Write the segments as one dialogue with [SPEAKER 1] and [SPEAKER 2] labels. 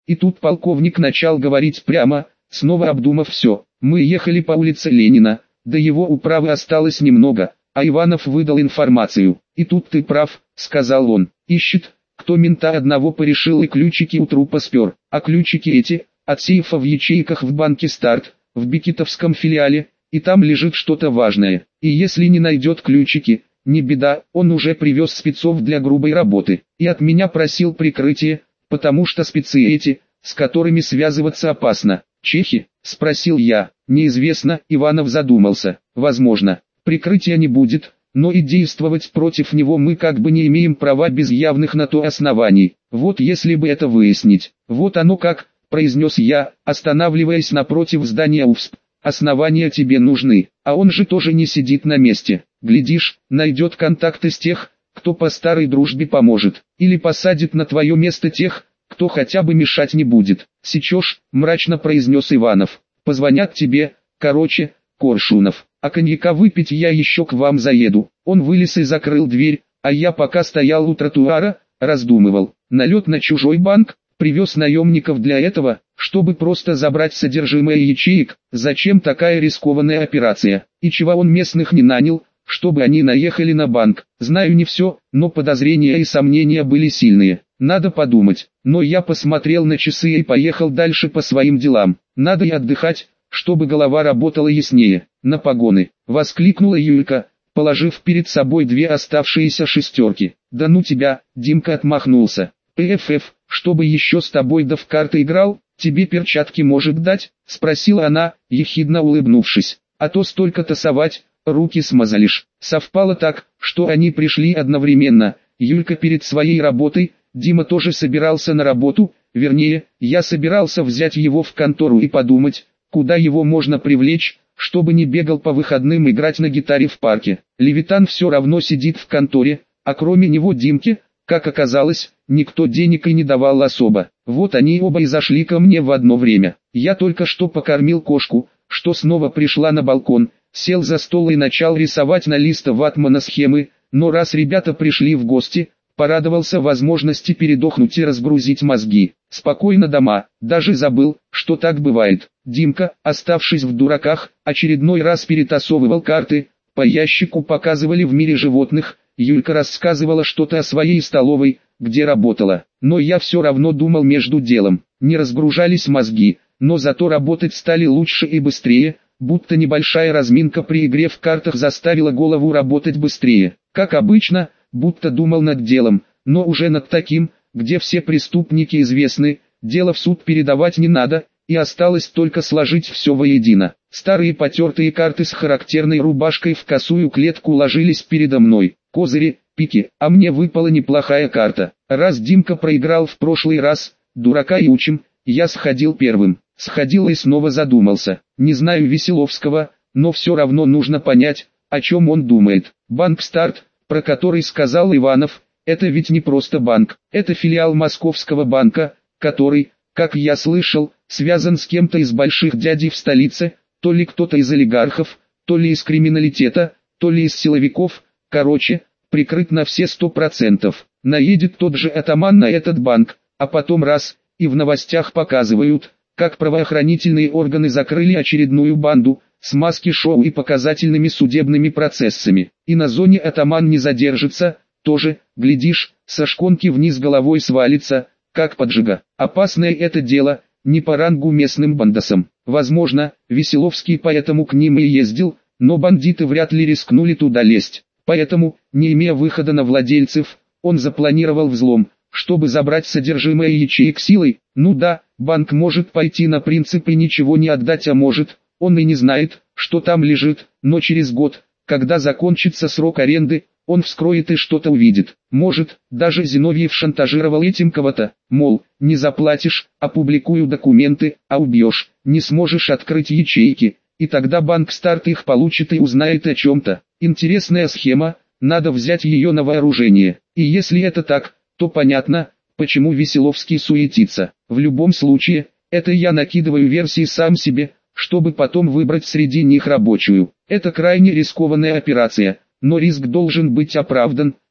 [SPEAKER 1] И тут полковник начал говорить прямо, снова обдумав все. Мы ехали по улице Ленина, до его управы осталось немного, а Иванов выдал информацию. И тут ты прав, сказал он, ищет, кто мента одного порешил и ключики у трупа спер. А ключики эти, от сейфа в ячейках в банке «Старт», в бикетовском филиале, и там лежит что-то важное. И если не найдет ключики, не беда, он уже привез спецов для грубой работы. И от меня просил прикрытие, потому что спецы эти, с которыми связываться опасно. Чехи? Спросил я. Неизвестно, Иванов задумался. Возможно, прикрытия не будет, но и действовать против него мы как бы не имеем права без явных на то оснований. Вот если бы это выяснить. Вот оно как, произнес я, останавливаясь напротив здания УФСП. Основания тебе нужны, а он же тоже не сидит на месте. Глядишь, найдет контакты с тех, кто по старой дружбе поможет, или посадит на твое место тех, кто хотя бы мешать не будет. Сечешь, мрачно произнес Иванов. Позвонят тебе, короче, Коршунов. А коньяка выпить я еще к вам заеду. Он вылез и закрыл дверь, а я пока стоял у тротуара, раздумывал. Налет на чужой банк, привез наемников для этого, чтобы просто забрать содержимое ячеек. Зачем такая рискованная операция? И чего он местных не нанял, чтобы они наехали на банк? Знаю не все, но подозрения и сомнения были сильные. Надо подумать. Но я посмотрел на часы и поехал дальше по своим делам. Надо и отдыхать, чтобы голова работала яснее. На погоны, воскликнула Юлька, положив перед собой две оставшиеся шестерки. Да ну тебя, Димка отмахнулся. ПФФ, чтобы еще с тобой да в карты играл, тебе перчатки может дать? Спросила она, ехидно улыбнувшись. А то столько тасовать, руки смазалишь. Совпало так, что они пришли одновременно. Юлька перед своей работой, Дима тоже собирался на работу, вернее, я собирался взять его в контору и подумать, куда его можно привлечь, чтобы не бегал по выходным играть на гитаре в парке. Левитан все равно сидит в конторе, а кроме него Димки, как оказалось, никто денег и не давал особо. Вот они оба и зашли ко мне в одно время. Я только что покормил кошку, что снова пришла на балкон, сел за стол и начал рисовать на листе ватмана схемы, но раз ребята пришли в гости, порадовался возможности передохнуть и разгрузить мозги. Спокойно дома, даже забыл, что так бывает. Димка, оставшись в дураках, очередной раз перетасовывал карты, по ящику показывали в мире животных, Юлька рассказывала что-то о своей столовой, где работала. Но я все равно думал между делом. Не разгружались мозги, но зато работать стали лучше и быстрее, будто небольшая разминка при игре в картах заставила голову работать быстрее. Как обычно, будто думал над делом, но уже над таким, где все преступники известны, дело в суд передавать не надо, и осталось только сложить все воедино. Старые потертые карты с характерной рубашкой в косую клетку ложились передо мной. Козыри, пики, а мне выпала неплохая карта. Раз Димка проиграл в прошлый раз, дурака и учим, я сходил первым. Сходил и снова задумался. Не знаю Веселовского, но все равно нужно понять, о чем он думает. Банк «Старт», про который сказал Иванов, это ведь не просто банк, это филиал Московского банка, который, как я слышал, связан с кем-то из больших дядей в столице, то ли кто-то из олигархов, то ли из криминалитета, то ли из силовиков, короче, прикрыт на все 100%. Наедет тот же атаман на этот банк, а потом раз, и в новостях показывают, как правоохранительные органы закрыли очередную банду, с маски-шоу и показательными судебными процессами. И на зоне атаман не задержится, тоже, глядишь, со шконки вниз головой свалится, как поджига. Опасное это дело, не по рангу местным бандосам. Возможно, Веселовский поэтому к ним и ездил, но бандиты вряд ли рискнули туда лезть. Поэтому, не имея выхода на владельцев, он запланировал взлом, чтобы забрать содержимое ячеек силой. Ну да, банк может пойти на принцип и ничего не отдать, а может, он и не знает, что там лежит, но через год, когда закончится срок аренды, он вскроет и что-то увидит. Может, даже Зиновьев шантажировал этим кого-то, мол, не заплатишь, опубликую документы, а убьешь, не сможешь открыть ячейки, и тогда банк «Старт» их получит и узнает о чем-то. Интересная схема, надо взять ее на вооружение. И если это так, то понятно, почему Веселовский суетится. В любом случае, это я накидываю версии сам себе, чтобы потом выбрать среди них рабочую. Это крайне рискованная операция, но риск должен быть оправдан,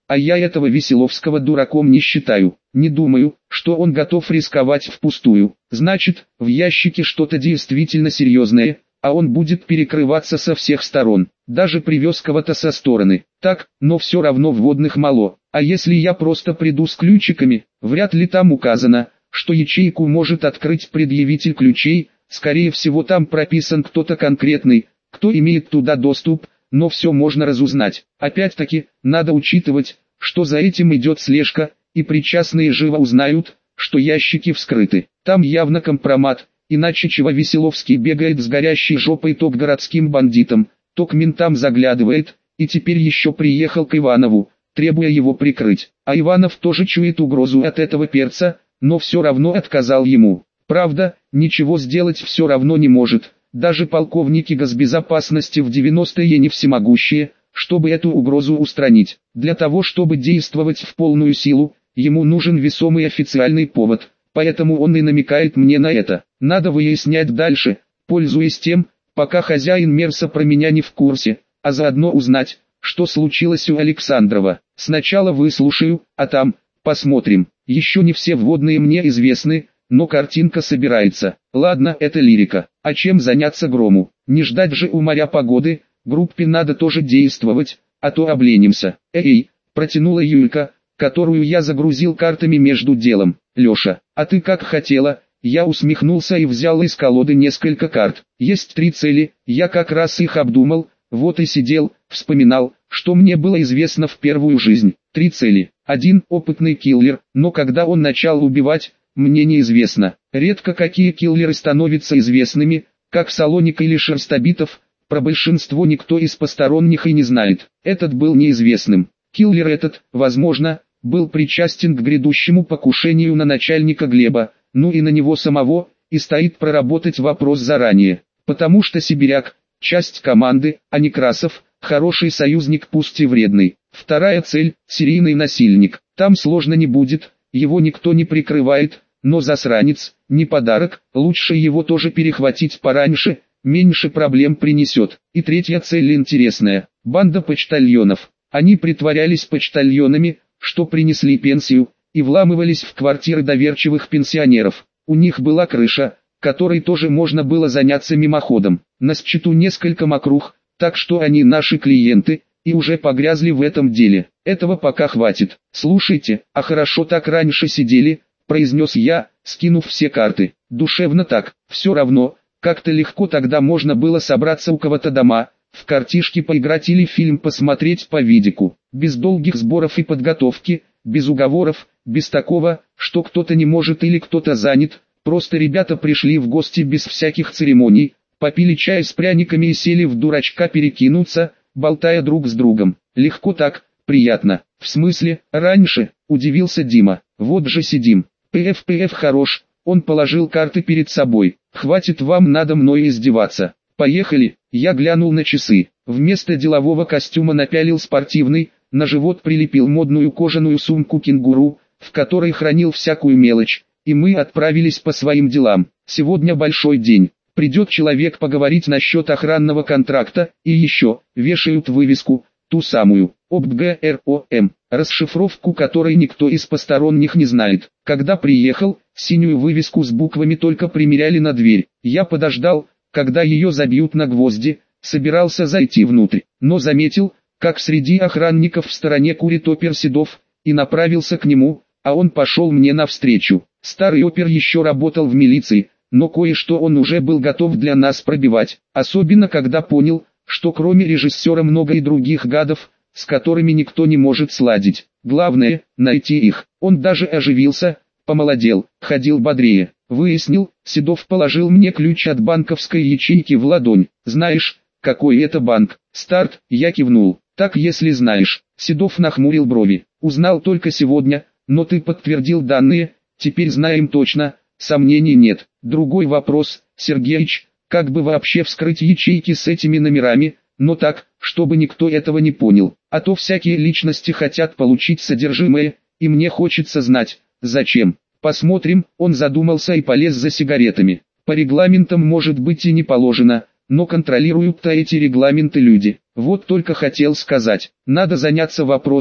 [SPEAKER 1] А я этого Веселовского дураком не считаю. Не думаю, что он готов рисковать впустую. Значит, в ящике что-то действительно серьезное, а он будет перекрываться со всех сторон. Даже привез кого-то со стороны. Так, но все равно вводных мало. А если я просто приду с ключиками, вряд ли там указано, что ячейку может открыть предъявитель ключей. Скорее всего там прописан кто-то конкретный, кто имеет туда доступ, но все можно разузнать. Опять-таки, надо учитывать, что за этим идет слежка, и причастные живо узнают, что ящики вскрыты. Там явно компромат, иначе чего Веселовский бегает с горящей жопой то к городским бандитам, то к ментам заглядывает, и теперь еще приехал к Иванову, требуя его прикрыть. А Иванов тоже чует угрозу от этого перца, но все равно отказал ему. Правда, ничего сделать все равно не может. Даже полковники госбезопасности в 90-е не всемогущие, чтобы эту угрозу устранить. Для того, чтобы действовать в полную силу, ему нужен весомый официальный повод, поэтому он и намекает мне на это. Надо выяснять дальше, пользуясь тем, пока хозяин Мерса про меня не в курсе, а заодно узнать, что случилось у Александрова. Сначала выслушаю, а там, посмотрим. Еще не все вводные мне известны, но картинка собирается. Ладно, это лирика. А чем заняться Грому? Не ждать же у моря погоды, группе надо тоже действовать, а то обленимся. Эй, протянула Юлька, которую я загрузил картами между делом. Леша, а ты как хотела? Я усмехнулся и взял из колоды несколько карт. Есть 3 цели, я как раз их обдумал, вот и сидел, вспоминал, что мне было известно в первую жизнь. 3 цели. 1 опытный киллер, но когда он начал убивать, мне неизвестно. Редко какие киллеры становятся известными, как Салоник или Шерстобитов, про большинство никто из посторонних и не знает. Этот был неизвестным. Киллер этот, возможно, был причастен к грядущему покушению на начальника Глеба, ну и на него самого, и стоит проработать вопрос заранее. Потому что сибиряк, часть команды, а Некрасов, хороший союзник пусть и вредный. Вторая цель – серийный насильник. Там сложно не будет. Его никто не прикрывает, но засранец, не подарок, лучше его тоже перехватить пораньше, меньше проблем принесет. И третья цель интересная, банда почтальонов. Они притворялись почтальонами, что принесли пенсию, и вламывались в квартиры доверчивых пенсионеров. У них была крыша, которой тоже можно было заняться мимоходом. На счету несколько мокрух, так что они наши клиенты, и уже погрязли в этом деле. Этого пока хватит. Слушайте, а хорошо так раньше сидели, произнес я, скинув все карты. Душевно так, все равно, как-то легко тогда можно было собраться у кого-то дома, в картишки поиграть или фильм посмотреть по видику. Без долгих сборов и подготовки, без уговоров, без такого, что кто-то не может или кто-то занят. Просто ребята пришли в гости без всяких церемоний, попили чай с пряниками и сели в дурачка перекинуться, болтая друг с другом. Легко так, приятно. В смысле, раньше, удивился Дима. Вот же сидим. ПФ хорош. Он положил карты перед собой. Хватит вам надо мной издеваться. Поехали. Я глянул на часы. Вместо делового костюма напялил спортивный, на живот прилепил модную кожаную сумку кенгуру, в которой хранил всякую мелочь, и мы отправились по своим делам. Сегодня большой день. Придет человек поговорить насчет охранного контракта, и еще, вешают вывеску, ту самую, ОБГРОМ, расшифровку которой никто из посторонних не знает. Когда приехал, синюю вывеску с буквами только примеряли на дверь. Я подождал, когда ее забьют на гвозди, собирался зайти внутрь, но заметил, как среди охранников в стороне курит опер Седов, и направился к нему, а он пошел мне навстречу. Старый опер еще работал в милиции, но кое-что он уже был готов для нас пробивать, особенно когда понял, что кроме режиссера много и других гадов, с которыми никто не может сладить. Главное, найти их. Он даже оживился, помолодел, ходил бодрее. Выяснил, Седов положил мне ключ от банковской ячейки в ладонь. Знаешь, какой это банк? Старт, я кивнул. Так если знаешь. Седов нахмурил брови. Узнал только сегодня, но ты подтвердил данные, теперь знаем точно, сомнений нет. Другой вопрос, Сергеич, как бы вообще вскрыть ячейки с этими номерами, но так, чтобы никто этого не понял. А то всякие личности хотят получить содержимое, и мне хочется знать, зачем. Посмотрим, он задумался и полез за сигаретами. По регламентам может быть и не положено, но контролируют-то эти регламенты люди. Вот только хотел сказать, надо заняться вопросом,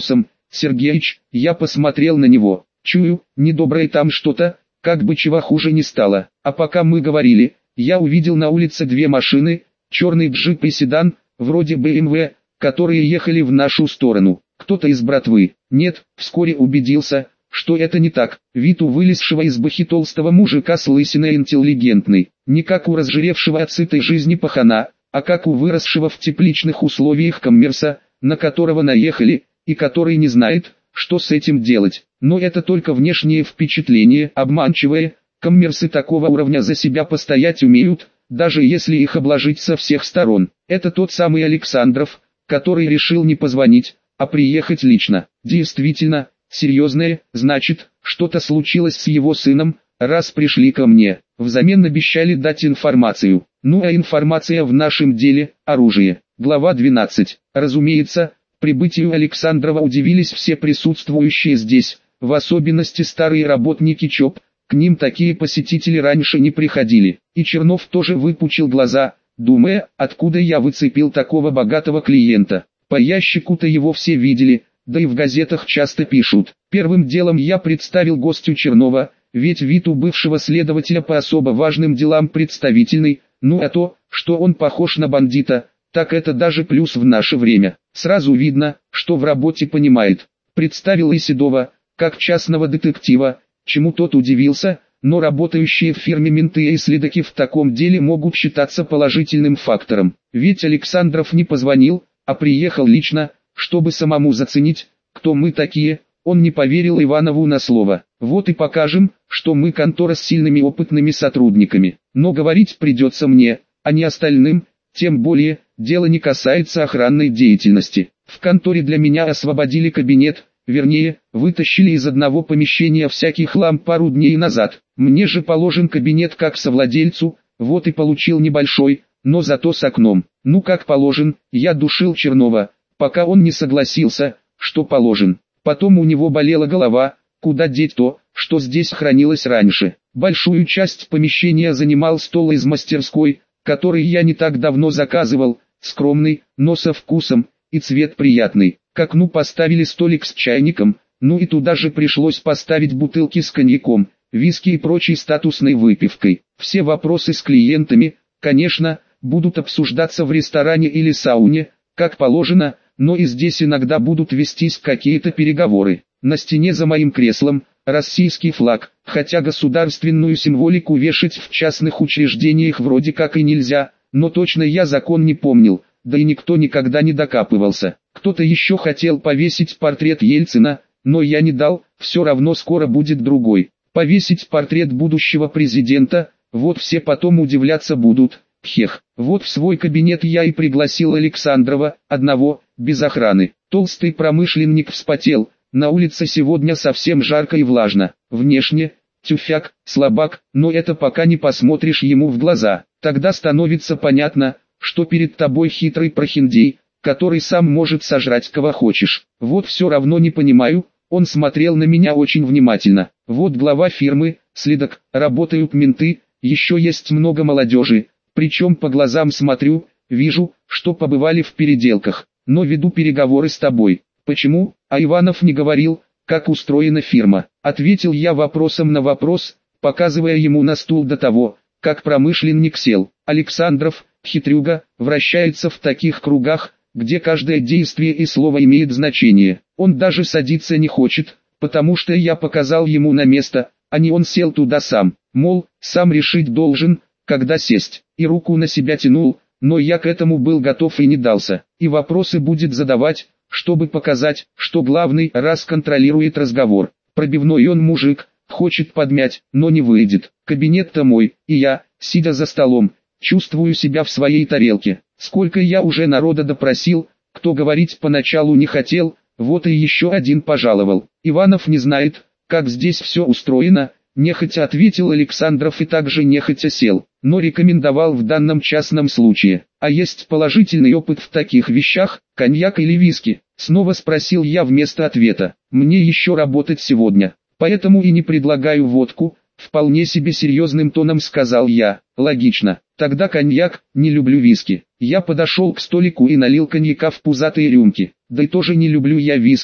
[SPEAKER 1] Сергеич, я посмотрел на него. Чую, недоброе там что-то, как бы чего хуже не стало. А пока мы говорили, я увидел на улице две машины, черный джип и седан, вроде BMW, которые ехали в нашу сторону. Кто-то из братвы. Нет, вскоре убедился, что это не так. Вид у вылезшего из бахи толстого мужика с лысиной интеллигентный. Не как у разжиревшего от сытой жизни пахана, а как у выросшего в тепличных условиях коммерса, на которого наехали, и который не знает, что с этим делать. Но это только внешнее впечатление, обманчивое. Коммерсы такого уровня за себя постоять умеют, даже если их обложить со всех сторон. Это тот самый Александров, который решил не позвонить, а приехать лично. Действительно, серьезное, значит, что-то случилось с его сыном, раз пришли ко мне. Взамен обещали дать информацию. Ну а информация в нашем деле – оружие. Глава 12. Разумеется, прибытию Александрова удивились все присутствующие здесь, в особенности старые работники ЧОП. К ним такие посетители раньше не приходили. И Чернов тоже выпучил глаза, думая, откуда я выцепил такого богатого клиента. По ящику-то его все видели, да и в газетах часто пишут. Первым делом я представил гостю Чернова, ведь вид у бывшего следователя по особо важным делам представительный, ну а то, что он похож на бандита, так это даже плюс в наше время. Сразу видно, что в работе понимает. Представил и Седова, как частного детектива, чему тот удивился, но работающие в фирме менты и следаки в таком деле могут считаться положительным фактором. Ведь Александров не позвонил, а приехал лично, чтобы самому заценить, кто мы такие. Он не поверил Иванову на слово. Вот и покажем, что мы контора с сильными опытными сотрудниками. Но говорить придется мне, а не остальным, тем более, дело не касается охранной деятельности. В конторе для меня освободили кабинет, вернее, вытащили из одного помещения всякий хлам пару дней назад. Мне же положен кабинет как совладельцу, вот и получил небольшой, но зато с окном. Ну как положен, я душил Чернова, пока он не согласился, что положен. Потом у него болела голова, куда деть то, что здесь хранилось раньше. Большую часть помещения занимал стол из мастерской, который я не так давно заказывал, скромный, но со вкусом, и цвет приятный. К окну поставили столик с чайником, ну и туда же пришлось поставить бутылки с коньяком, виски и прочей статусной выпивкой. Все вопросы с клиентами, конечно, будут обсуждаться в ресторане или сауне, как положено, но и здесь иногда будут вестись какие-то переговоры. На стене за моим креслом российский флаг, хотя государственную символику вешать в частных учреждениях вроде как и нельзя, но точно я закон не помнил, да и никто никогда не докапывался. Кто-то еще хотел повесить портрет Ельцина, но я не дал, все равно скоро будет другой. Повесить портрет будущего президента, вот все потом удивляться будут. Хех, вот в свой кабинет я и пригласил Александрова, одного, без охраны. Толстый промышленник вспотел, на улице сегодня совсем жарко и влажно. Внешне, тюфяк, слабак, но это пока не посмотришь ему в глаза. Тогда становится понятно, что перед тобой хитрый прохиндей, который сам может сожрать кого хочешь. Вот все равно не понимаю, он смотрел на меня очень внимательно. Вот глава фирмы, следак, работают менты, еще есть много молодежи. Причем по глазам смотрю, вижу, что побывали в переделках, но веду переговоры с тобой. Почему? А Иванов не говорил, как устроена фирма. Ответил я вопросом на вопрос, показывая ему на стул до того, как промышленник сел. Александров, хитрюга, вращается в таких кругах, где каждое действие и слово имеет значение. Он даже садиться не хочет, потому что я показал ему на место, а не он сел туда сам. Мол, сам решить должен, когда сесть. И руку на себя тянул, но я к этому был готов и не дался. И вопросы будет задавать, чтобы показать, что главный раз контролирует разговор. Пробивной он мужик, хочет подмять, но не выйдет. Кабинет-то мой, и я, сидя за столом, чувствую себя в своей тарелке. Сколько я уже народа допросил, кто говорить поначалу не хотел, вот и еще один пожаловал. Иванов не знает, как здесь все устроено, нехотя ответил Александров и также нехотя сел, но рекомендовал в данном частном случае. А есть положительный опыт в таких вещах, коньяк или виски? Снова спросил я вместо ответа. Мне еще работать сегодня, поэтому и не предлагаю водку, вполне себе серьезным тоном сказал я. Логично, тогда коньяк, не люблю виски. Я подошел к столику и налил коньяка в пузатые рюмки. Да и тоже не люблю я виски,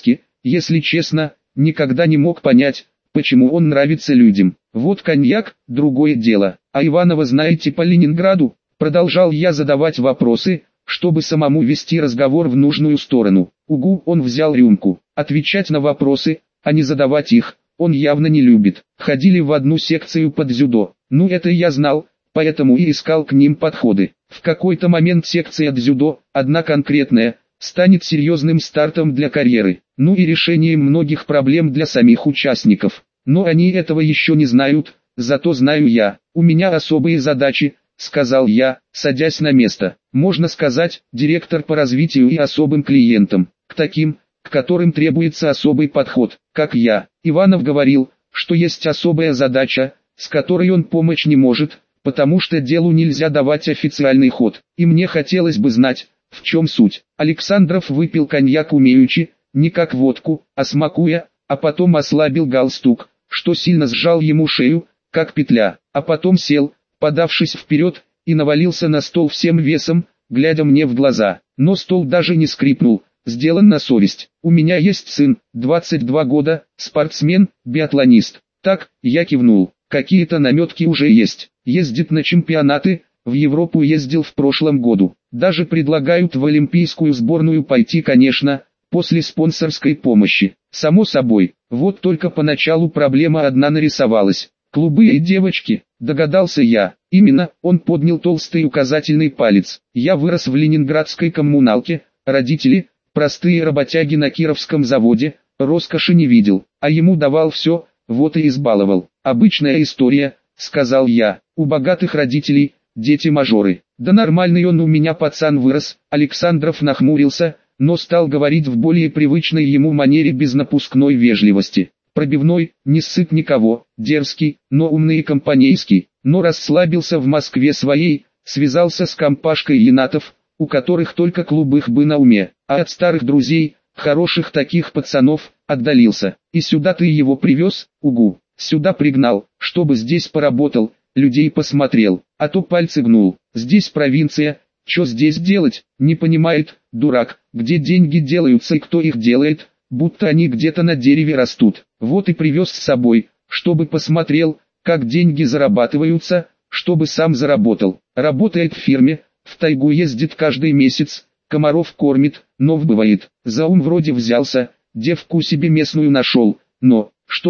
[SPEAKER 1] Если честно, никогда не мог понять, почему он нравится людям. Вот коньяк, другое дело. А Иванова знаете по Ленинграду? Продолжал я задавать вопросы, чтобы самому вести разговор в нужную сторону. Угу, он взял рюмку. Отвечать на вопросы, а не задавать их, он явно не любит. Ходили в одну секцию под дзюдо. Ну это я знал, поэтому и искал к ним подходы. В какой-то момент секция дзюдо, одна конкретная, станет серьезным стартом для карьеры, ну и решением многих проблем для самих участников. Но они этого еще не знают, зато знаю я. У меня особые задачи, сказал я, садясь на место. Можно сказать, директор по развитию и особым клиентам, к таким, к которым требуется особый подход, как я. Иванов говорил, что есть особая задача, с которой он помочь не может, потому что делу нельзя давать официальный ход. И мне хотелось бы знать, в чем суть. Александров выпил коньяк умеючи, не как водку, а смакуя, а потом ослабил галстук, что сильно сжал ему шею, как петля, а потом сел, подавшись вперед, и навалился на стол всем весом, глядя мне в глаза. Но стол даже не скрипнул, сделан на совесть. У меня есть сын, 22 года, спортсмен, биатлонист. Так, я кивнул. Какие-то наметки уже есть. Ездит на чемпионаты, в Европу ездил в прошлом году. Даже предлагают в олимпийскую сборную пойти, конечно, после спонсорской помощи. Само собой, вот только поначалу проблема одна нарисовалась. Клубы и девочки, догадался я. Именно, он поднял толстый указательный палец. Я вырос в ленинградской коммуналке, родители, простые работяги на Кировском заводе, роскоши не видел, а ему давал все, вот и избаловал. Обычная история, сказал я, у богатых родителей, дети-мажоры. Да нормальный он у меня пацан вырос. Александров нахмурился, но стал говорить в более привычной ему манере без напускной вежливости. Пробивной, не ссыт никого, дерзкий, но умный и компанейский, но расслабился в Москве своей, связался с компашкой енатов, у которых только клубых бы на уме, а от старых друзей, хороших таких пацанов, отдалился. И сюда ты его привез, угу, сюда пригнал, чтобы здесь поработал, людей посмотрел, а то пальцы гнул. Здесь провинция, что здесь делать, не понимает, дурак, где деньги делаются и кто их делает, будто они где-то на дереве растут. Вот и привез с собой, чтобы посмотрел, как деньги зарабатываются, чтобы сам заработал. Работает в фирме, в тайгу ездит каждый месяц, комаров кормит, но бывает, за ум вроде взялся, девку себе местную нашел, но,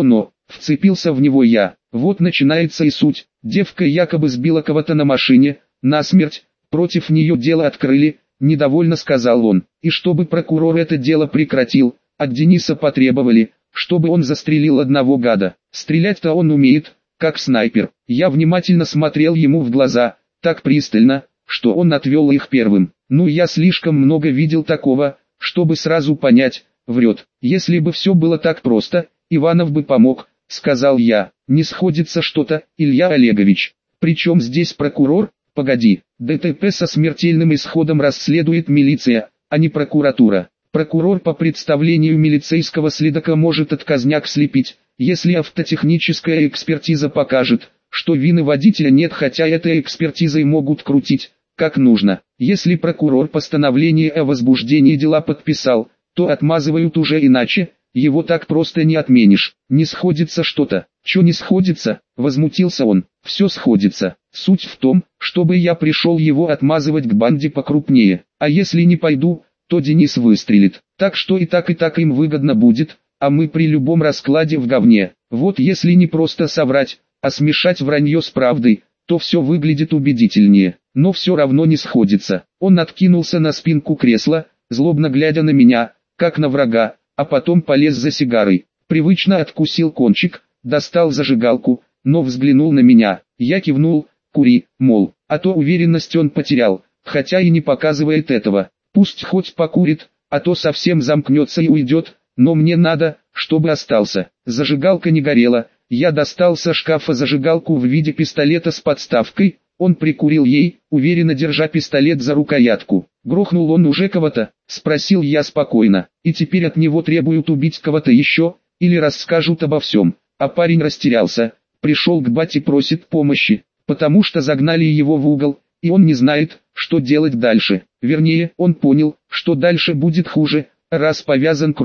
[SPEAKER 1] вцепился в него я. Вот начинается и суть. Девка якобы сбила кого-то на машине, насмерть, против нее дело открыли, недовольно сказал он. И чтобы прокурор это дело прекратил, от Дениса потребовали, чтобы он застрелил одного гада. Стрелять-то он умеет, как снайпер. Я внимательно смотрел ему в глаза, так пристально, что он отвел их первым. Ну я слишком много видел такого, чтобы сразу понять, врет. Если бы все было так просто, Иванов бы помог, сказал я. Не сходится что-то, Илья Олегович. Причем здесь прокурор? Погоди, ДТП со смертельным исходом расследует милиция, а не прокуратура. Прокурор по представлению милицейского следака может отказняк слепить, если автотехническая экспертиза покажет, что вины водителя нет, хотя этой экспертизой могут крутить, как нужно. Если прокурор постановление о возбуждении дела подписал, то отмазывают уже иначе, его так просто не отменишь. Не сходится что-то. Чё не сходится? Возмутился он. Все сходится. Суть в том, чтобы я пришел его отмазывать к банде покрупнее. А если не пойду, то Денис выстрелит. Так что и так им выгодно будет, а мы при любом раскладе в говне. Вот если не просто соврать, а смешать вранье с правдой, то все выглядит убедительнее. Но все равно не сходится. Он откинулся на спинку кресла, злобно глядя на меня, как на врага, а потом полез за сигарой. Привычно откусил кончик, достал зажигалку, но взглянул на меня. Я кивнул, кури, мол, а то уверенность он потерял, хотя и не показывает этого. Пусть хоть покурит, а то совсем замкнется и уйдет, но мне надо, чтобы остался. Зажигалка не горела, я достал со шкафа зажигалку в виде пистолета с подставкой, он прикурил ей, уверенно держа пистолет за рукоятку. Грохнул он уже кого-то, спросил я спокойно, и теперь от него требуют убить кого-то еще, или расскажут обо всем. А парень растерялся, пришел к бате, просит помощи, потому что загнали его в угол, и он не знает, что делать дальше. Вернее, он понял, что дальше будет хуже, раз повязан кровью.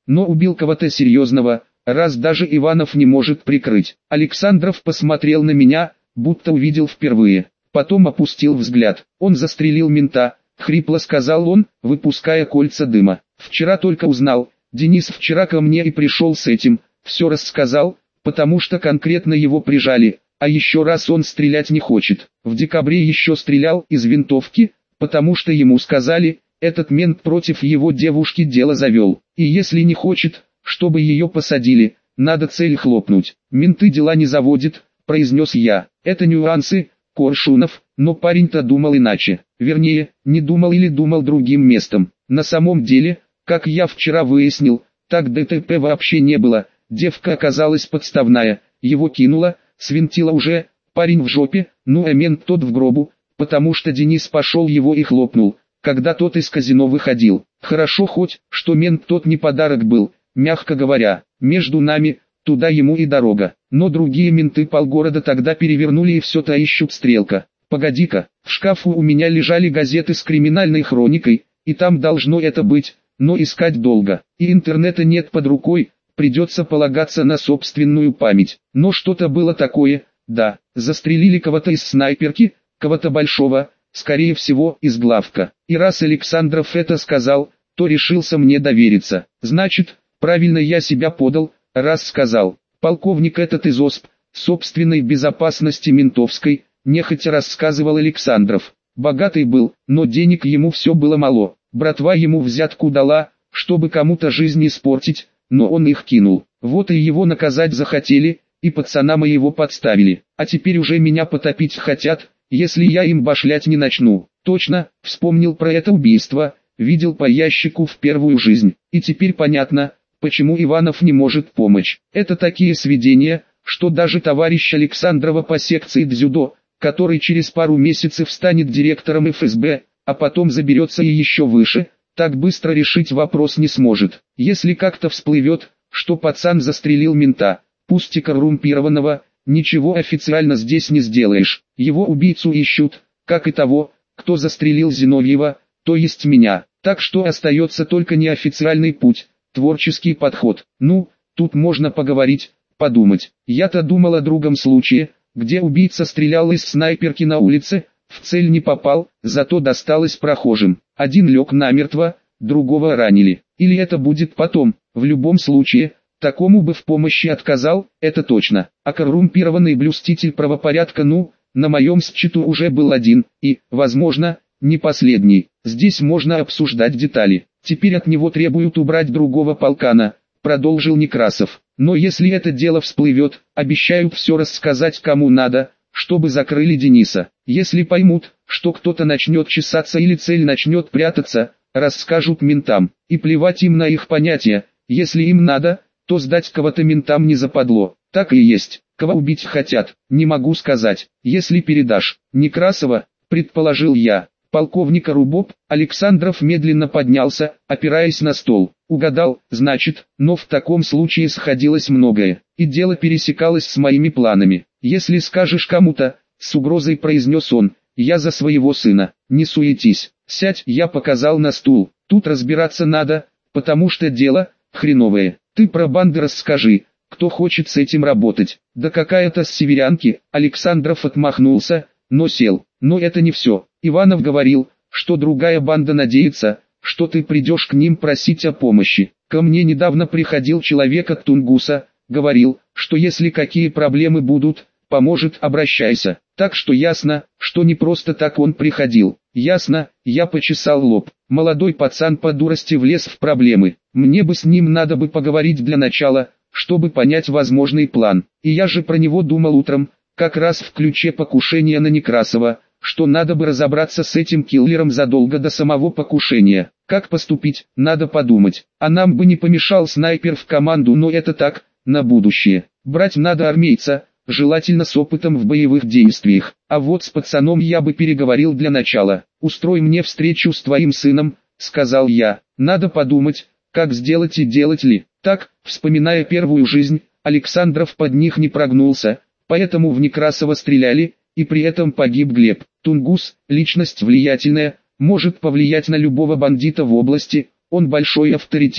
[SPEAKER 1] но убил кого-то серьезного, раз даже Иванов не может прикрыть. Александров посмотрел на меня, будто увидел впервые, потом опустил взгляд. Он застрелил мента, хрипло сказал он, выпуская кольца дыма. Вчера только узнал, Денис вчера ко мне и пришел с этим, все рассказал, потому что конкретно его прижали, а еще раз он стрелять не хочет. В декабре еще стрелял из винтовки, потому что ему сказали, этот мент против его девушки дело завел, и если не хочет, чтобы ее посадили, надо цель хлопнуть. Менты дела не заводят, произнес я. Это нюансы, Коршунов, но парень-то думал иначе. Вернее, не думал или думал другим местом. На самом деле, как я вчера выяснил, так ДТП вообще не было. Девка оказалась подставная, его кинула, свинтила уже, парень в жопе, ну а мент тот в гробу, потому что Денис пошел его и хлопнул, когда тот из казино выходил. Хорошо хоть, что мент тот не подарок был, мягко говоря, между нами, туда ему и дорога. Но другие менты полгорода тогда перевернули и все-то ищут стрелка. Погоди-ка, в шкафу у меня лежали газеты с криминальной хроникой, и там должно это быть, но искать долго, и интернета нет под рукой, придется полагаться на собственную память. Но что-то было такое, да, застрелили кого-то из снайперки, кого-то большого, скорее всего из главка. И раз Александров это сказал, то решился мне довериться. Значит, правильно я себя подал, раз сказал. Полковник этот из ОСП, собственной безопасности ментовской, нехотя рассказывал Александров. Богатый был, но денег ему все было мало. Братва ему взятку дала, чтобы кому-то жизнь испортить, но он их кинул. Вот и его наказать захотели, и пацана моего подставили. А теперь уже меня потопить хотят, если я им башлять не начну. Точно, вспомнил про это убийство, видел по ящику в первую жизнь. И теперь понятно, почему Иванов не может помочь. Это такие сведения, что даже товарищ Александрова по секции дзюдо, который через пару месяцев станет директором ФСБ, а потом заберется и еще выше, так быстро решить вопрос не сможет. Если как-то всплывет, что пацан застрелил мента, пусть и коррумпированного, ничего официально здесь не сделаешь. Его убийцу ищут, как и того, кто застрелил Зиновьева, то есть меня. Так что остается только неофициальный путь, творческий подход. Ну, тут можно поговорить, подумать. Я-то думал о другом случае, где убийца стрелял из снайперки на улице, в цель не попал, зато досталось прохожим. Один лег намертво, другого ранили. Или это будет потом, в любом случае, такому бы в помощи отказал, это точно. А коррумпированный блюститель правопорядка, ну, на моем счету уже был один, и, возможно, не последний. Здесь можно обсуждать детали. Теперь от него требуют убрать другого полкана, продолжил Некрасов. Но если это дело всплывет, обещают все рассказать кому надо, чтобы закрыли Дениса. Если поймут, что кто-то начнет чесаться или цель начнет прятаться, расскажут ментам. И плевать им на их понятия, если им надо, то сдать кого-то ментам не западло. Так и есть. Кого убить хотят, не могу сказать. Если передашь Некрасова, предположил я. Полковника Рубоп. Александров медленно поднялся, опираясь на стол. Угадал, значит, но в таком случае сходилось многое, и дело пересекалось с моими планами. Если скажешь кому-то, с угрозой произнес он, я за своего сына, не суетись, сядь, я показал на стул, тут разбираться надо, потому что дело, хреновое, ты про банды расскажи, кто хочет с этим работать, да какая-то с северянки, Александров отмахнулся, но сел, но это не все, Иванов говорил, что другая банда надеется, что ты придешь к ним просить о помощи. Ко мне недавно приходил человек от Тунгуса, говорил, что если какие проблемы будут, поможет, обращайся. Так что ясно, что не просто так он приходил. Ясно, я почесал лоб. Молодой пацан по дурости влез в проблемы. Мне бы с ним надо бы поговорить для начала, чтобы понять возможный план. И я же про него думал утром, как раз в ключе покушения на Некрасова, что надо бы разобраться с этим киллером задолго до самого покушения. Как поступить, надо подумать. А нам бы не помешал снайпер в команду, но это так, на будущее. Брать надо армейца, желательно с опытом в боевых действиях. А вот с пацаном я бы переговорил для начала. «Устрой мне встречу с твоим сыном», — сказал я. «Надо подумать, как сделать и делать ли». Так, вспоминая первую жизнь, Александров под них не прогнулся, поэтому в Некрасова стреляли, и при этом погиб Глеб. Тунгус, личность влиятельная, может повлиять на любого бандита в области, он большой авторитет.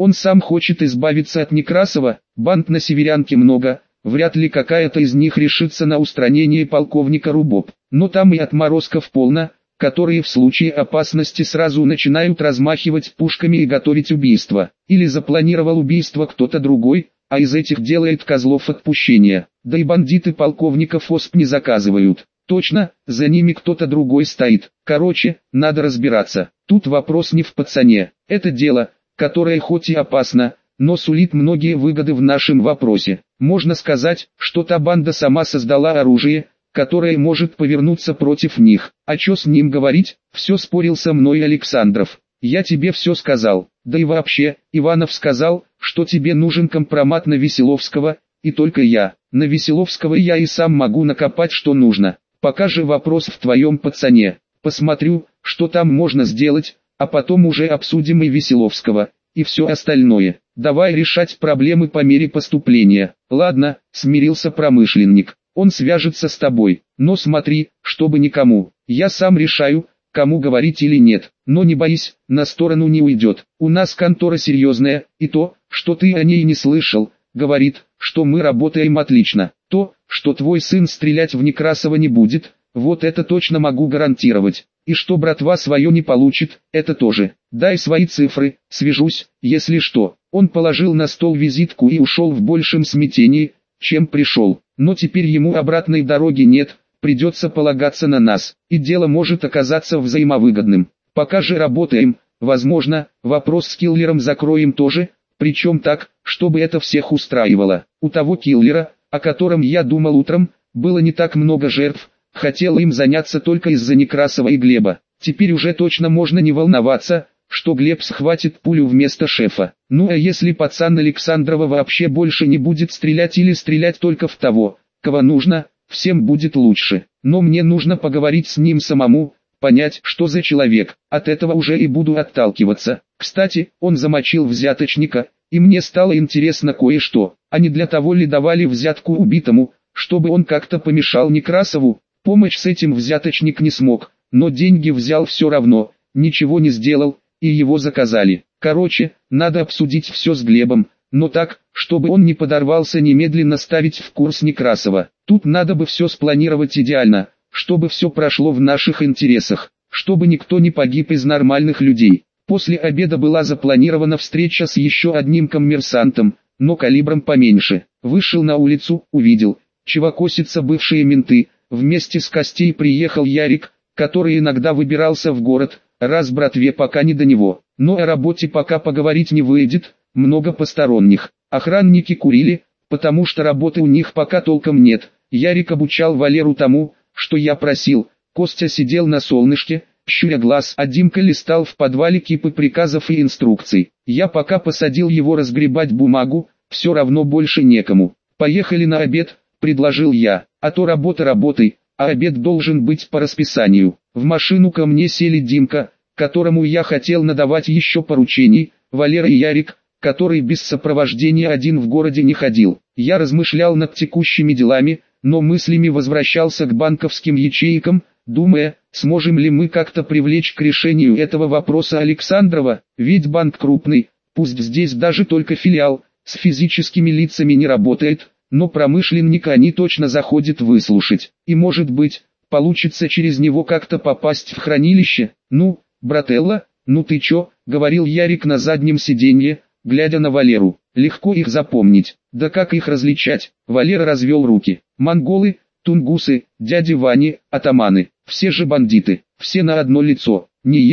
[SPEAKER 1] Он сам хочет избавиться от Некрасова, банд на Северянке много, вряд ли какая-то из них решится на устранение полковника Рубоп. Но там и отморозков полно, которые в случае опасности сразу начинают размахивать пушками и готовить убийство. Или запланировал убийство кто-то другой, а из этих делает козлов отпущения. Да и бандиты полковников ОСП не заказывают. Точно, за ними кто-то другой стоит. Короче, надо разбираться. Тут вопрос не в пацане. Это дело, которое хоть и опасно, но сулит многие выгоды в нашем вопросе. Можно сказать, что та банда сама создала оружие, которое может повернуться против них. А чё с ним говорить, все спорил со мной Александров. Я тебе все сказал. Да и вообще, Иванов сказал, что тебе нужен компромат на Веселовского, и только я. На Веселовского я и сам могу накопать что нужно. Пока же вопрос в твоем пацане. Посмотрю, что там можно сделать, а потом уже обсудим и Веселовского, и все остальное. Давай решать проблемы по мере поступления. Ладно, смирился промышленник. Он свяжется с тобой, но смотри, чтобы никому. Я сам решаю, кому говорить или нет. Но не боись, на сторону не уйдет. У нас контора серьезная, и то, что ты о ней не слышал, говорит, что мы работаем отлично. То, что твой сын стрелять в Некрасова не будет, вот это точно могу гарантировать. И что братва свое не получит, это тоже. Дай свои цифры, свяжусь, если что. Он положил на стол визитку и ушел в большем смятении, чем пришел. Но теперь ему обратной дороги нет, придется полагаться на нас, и дело может оказаться взаимовыгодным. Пока же работаем, возможно, вопрос с киллером закроем тоже, причем так, чтобы это всех устраивало. У того киллера, о котором я думал утром, было не так много жертв, хотел им заняться только из-за Некрасова и Глеба. Теперь уже точно можно не волноваться, что Глеб схватит пулю вместо шефа. Ну а если пацан Александрова вообще больше не будет стрелять или стрелять только в того, кого нужно, всем будет лучше. Но мне нужно поговорить с ним самому, понять, что за человек, от этого уже и буду отталкиваться. Кстати, он замочил взяточника, и мне стало интересно кое-что, а не для того ли давали взятку убитому, чтобы он как-то помешал Некрасову. Помочь с этим взяточник не смог, но деньги взял все равно, ничего не сделал, и его заказали. Короче, надо обсудить все с Глебом, но так, чтобы он не подорвался немедленно ставить в курс Некрасова. Тут надо бы все спланировать идеально, чтобы все прошло в наших интересах, чтобы никто не погиб из нормальных людей. После обеда была запланирована встреча с еще одним коммерсантом, но калибром поменьше. Вышел на улицу, увидел, чего косятся бывшие менты. Вместе с Костей приехал Ярик, который иногда выбирался в город, раз братве пока не до него. Но о работе пока поговорить не выйдет, много посторонних. Охранники курили, потому что работы у них пока толком нет. Ярик обучал Валеру тому, что я просил. Костя сидел на солнышке, щуря глаз, а Димка листал в подвале кипы приказов и инструкций. Я пока посадил его разгребать бумагу, все равно больше некому. Поехали на обед, предложил я, а то работа работой, а обед должен быть по расписанию. В машину ко мне сели Димка, которому я хотел надавать еще поручений, Валера и Ярик, который без сопровождения один в городе не ходил. Я размышлял над текущими делами, но мыслями возвращался к банковским ячейкам, думая, сможем ли мы как-то привлечь к решению этого вопроса Александрова, ведь банк крупный, пусть здесь даже только филиал, с физическими лицами не работает, но промышленника они точно заходят выслушать, и может быть, получится через него как-то попасть в хранилище. Ну, брателло, ну ты чё, говорил Ярик на заднем сиденье, глядя на Валеру, легко их запомнить, да как их различать? Валера развел руки, монголы, тунгусы, дяди Вани, атаманы, все же бандиты, все на одно лицо.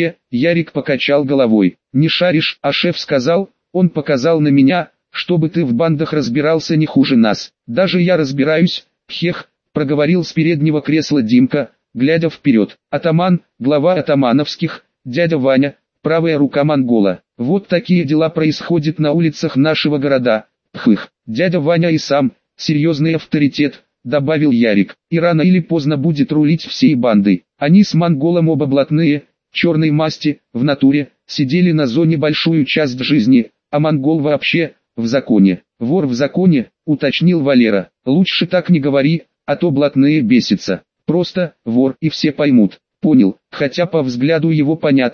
[SPEAKER 1] Ярик покачал головой, не шаришь, а шеф сказал, он показал на меня, чтобы ты в бандах разбирался не хуже нас. Даже я разбираюсь, хех, проговорил с переднего кресла Димка, глядя вперед. Атаман, глава атамановских, дядя Ваня, правая рука монгола. Вот такие дела происходят на улицах нашего города. Пхых, дядя Ваня и сам, серьезный авторитет, добавил Ярик. И рано или поздно будет рулить всей бандой. Они с монголом оба блатные, черной масти, в натуре, сидели на зоне большую часть жизни, а монгол вообще в законе. Вор в законе, уточнил Валера. Лучше так не говори, а то блатные бесятся. Просто вор, и все поймут. Понял, хотя по взгляду его понятно,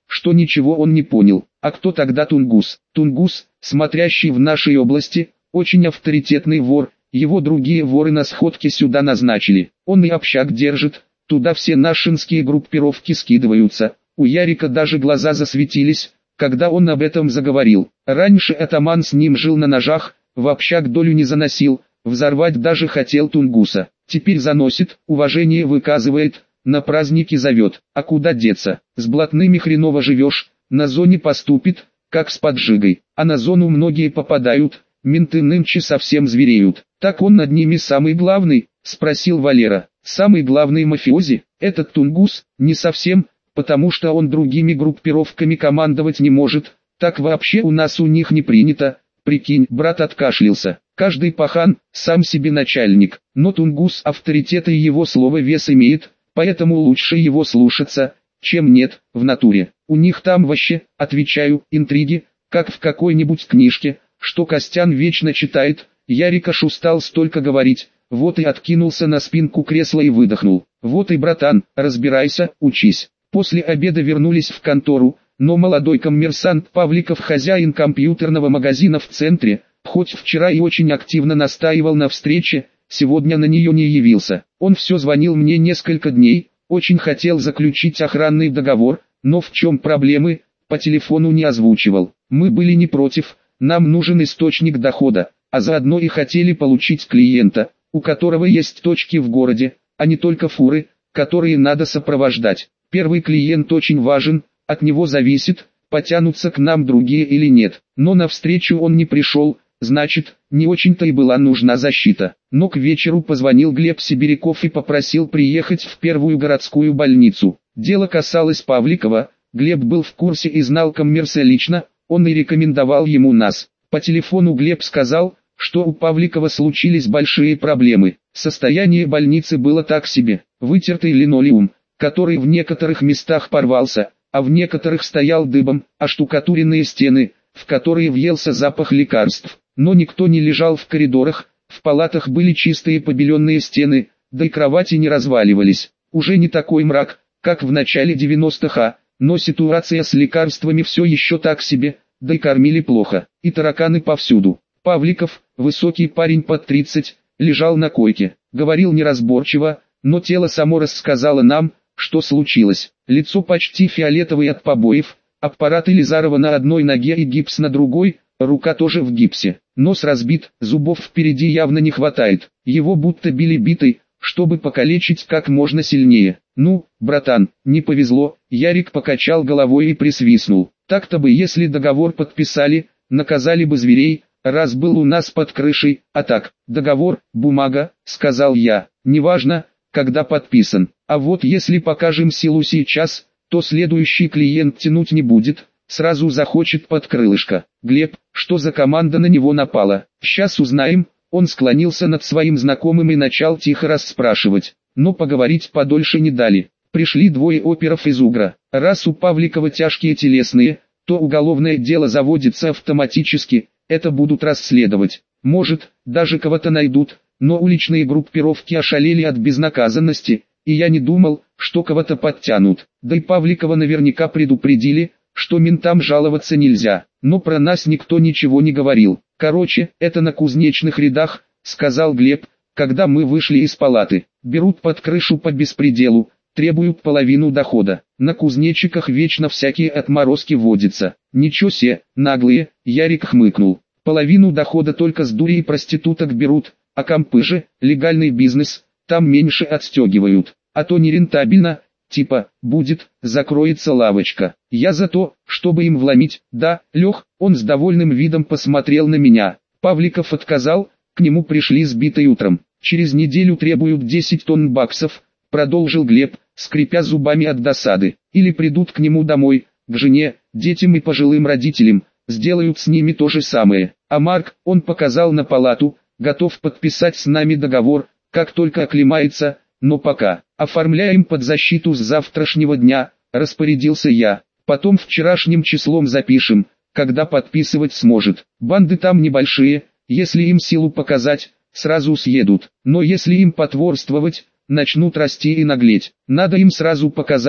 [SPEAKER 1] что ничего он не понял. А кто тогда Тунгус? Тунгус, смотрящий в нашей области, очень авторитетный вор, его другие воры на сходке сюда назначили. Он и общак держит, туда все нашинские группировки скидываются. У Ярика даже глаза засветились, когда он об этом заговорил. Раньше атаман с ним жил на ножах, в общак долю не заносил, взорвать даже хотел Тунгуса. Теперь заносит, уважение выказывает, на праздники зовет. А куда деться? С блатными хреново живешь, на зоне поступит, как с поджигой. А на зону многие попадают, менты нынче совсем звереют. Так он над ними самый главный? Спросил Валера. Самый главный мафиози? Этот Тунгус? Не совсем, потому что он другими группировками командовать не может. Так вообще у нас у них не принято. Прикинь, брат откашлялся. Каждый пахан, сам себе начальник, но Тунгус авторитет и его слово вес имеет, поэтому лучше его слушаться, чем нет, в натуре. У них там вообще, отвечаю, интриги, как в какой-нибудь книжке, что Костян вечно читает. Ярик аж устал столько говорить, вот и откинулся на спинку кресла и выдохнул. Вот и братан, разбирайся, учись. После обеда вернулись в контору, но молодой коммерсант Павликов, хозяин компьютерного магазина в центре, хоть вчера и очень активно настаивал на встрече, сегодня на нее не явился. Он все звонил мне несколько дней, очень хотел заключить охранный договор, но в чем проблемы, по телефону не озвучивал. Мы были не против, нам нужен источник дохода, а заодно и хотели получить клиента, у которого есть точки в городе, а не только фуры, которые надо сопровождать. Первый клиент очень важен, от него зависит, потянутся к нам другие или нет. Но на встречу он не пришел, значит, не очень-то и была нужна защита. Но к вечеру позвонил Глеб Сибиряков и попросил приехать в первую городскую больницу. Дело касалось Павликова, Глеб был в курсе и знал коммерса лично, он и рекомендовал ему нас. По телефону Глеб сказал, что у Павликова случились большие проблемы. Состояние больницы было так себе. Вытертый линолеум, который в некоторых местах порвался, а в некоторых стоял дыбом, оштукатуренные стены, в которые въелся запах лекарств. Но никто не лежал в коридорах, в палатах были чистые побеленные стены, да и кровати не разваливались. Уже не такой мрак, как в начале 90-х, но ситуация с лекарствами все еще так себе, да и кормили плохо, и тараканы повсюду. Павликов, высокий парень под 30, лежал на койке, говорил неразборчиво, но тело само рассказало нам, что случилось. Лицо почти фиолетовое от побоев, аппарат Елизарова на одной ноге и гипс на другой, рука тоже в гипсе. Нос разбит, зубов впереди явно не хватает. Его будто били битой, чтобы покалечить как можно сильнее. Ну, братан, не повезло, Ярик покачал головой и присвистнул. Так-то бы, если договор подписали, наказали бы зверей, раз был у нас под крышей, а так, договор, бумага, сказал я, неважно, когда подписан. А вот если покажем силу сейчас, то следующий клиент тянуть не будет, сразу захочет под крылышко. Глеб, что за команда на него напала? Сейчас узнаем. Он склонился над своим знакомым и начал тихо расспрашивать, но поговорить подольше не дали. Пришли двое оперов из Угра. Раз у Павликова тяжкие телесные, то уголовное дело заводится автоматически, это будут расследовать. Может, даже кого-то найдут, но уличные группировки ошалели от безнаказанности, и я не думал, что кого-то подтянут. Да и Павликова наверняка предупредили, что ментам жаловаться нельзя, но про нас никто ничего не говорил. Короче, это на кузнечных рядах, сказал Глеб, когда мы вышли из палаты. Берут под крышу по беспределу, требуют половину дохода. На кузнечиках вечно всякие отморозки водятся. Ничего се, наглые, Ярик хмыкнул. Половину дохода только с дури и проституток берут, а компы же, легальный бизнес, там меньше отстегивают. А то нерентабельно, типа, будет, закроется лавочка. Я за то, чтобы им вломить. Да, Лех, он с довольным видом посмотрел на меня. Павликов отказал, к нему пришли сбитой утром. Через неделю требуют 10 тонн баксов, продолжил Глеб, скрипя зубами от досады. Или придут к нему домой, к жене, детям и пожилым родителям, сделают с ними то же самое. А Марк, он показал на палату, готов подписать с нами договор, как только оклемается, но пока. Оформляем под защиту с завтрашнего дня, распорядился я. Потом вчерашним числом запишем, когда подписывать сможет. Банды там небольшие, если им силу показать, сразу съедут. Но если им потворствовать, начнут расти и наглеть. Надо им сразу показать,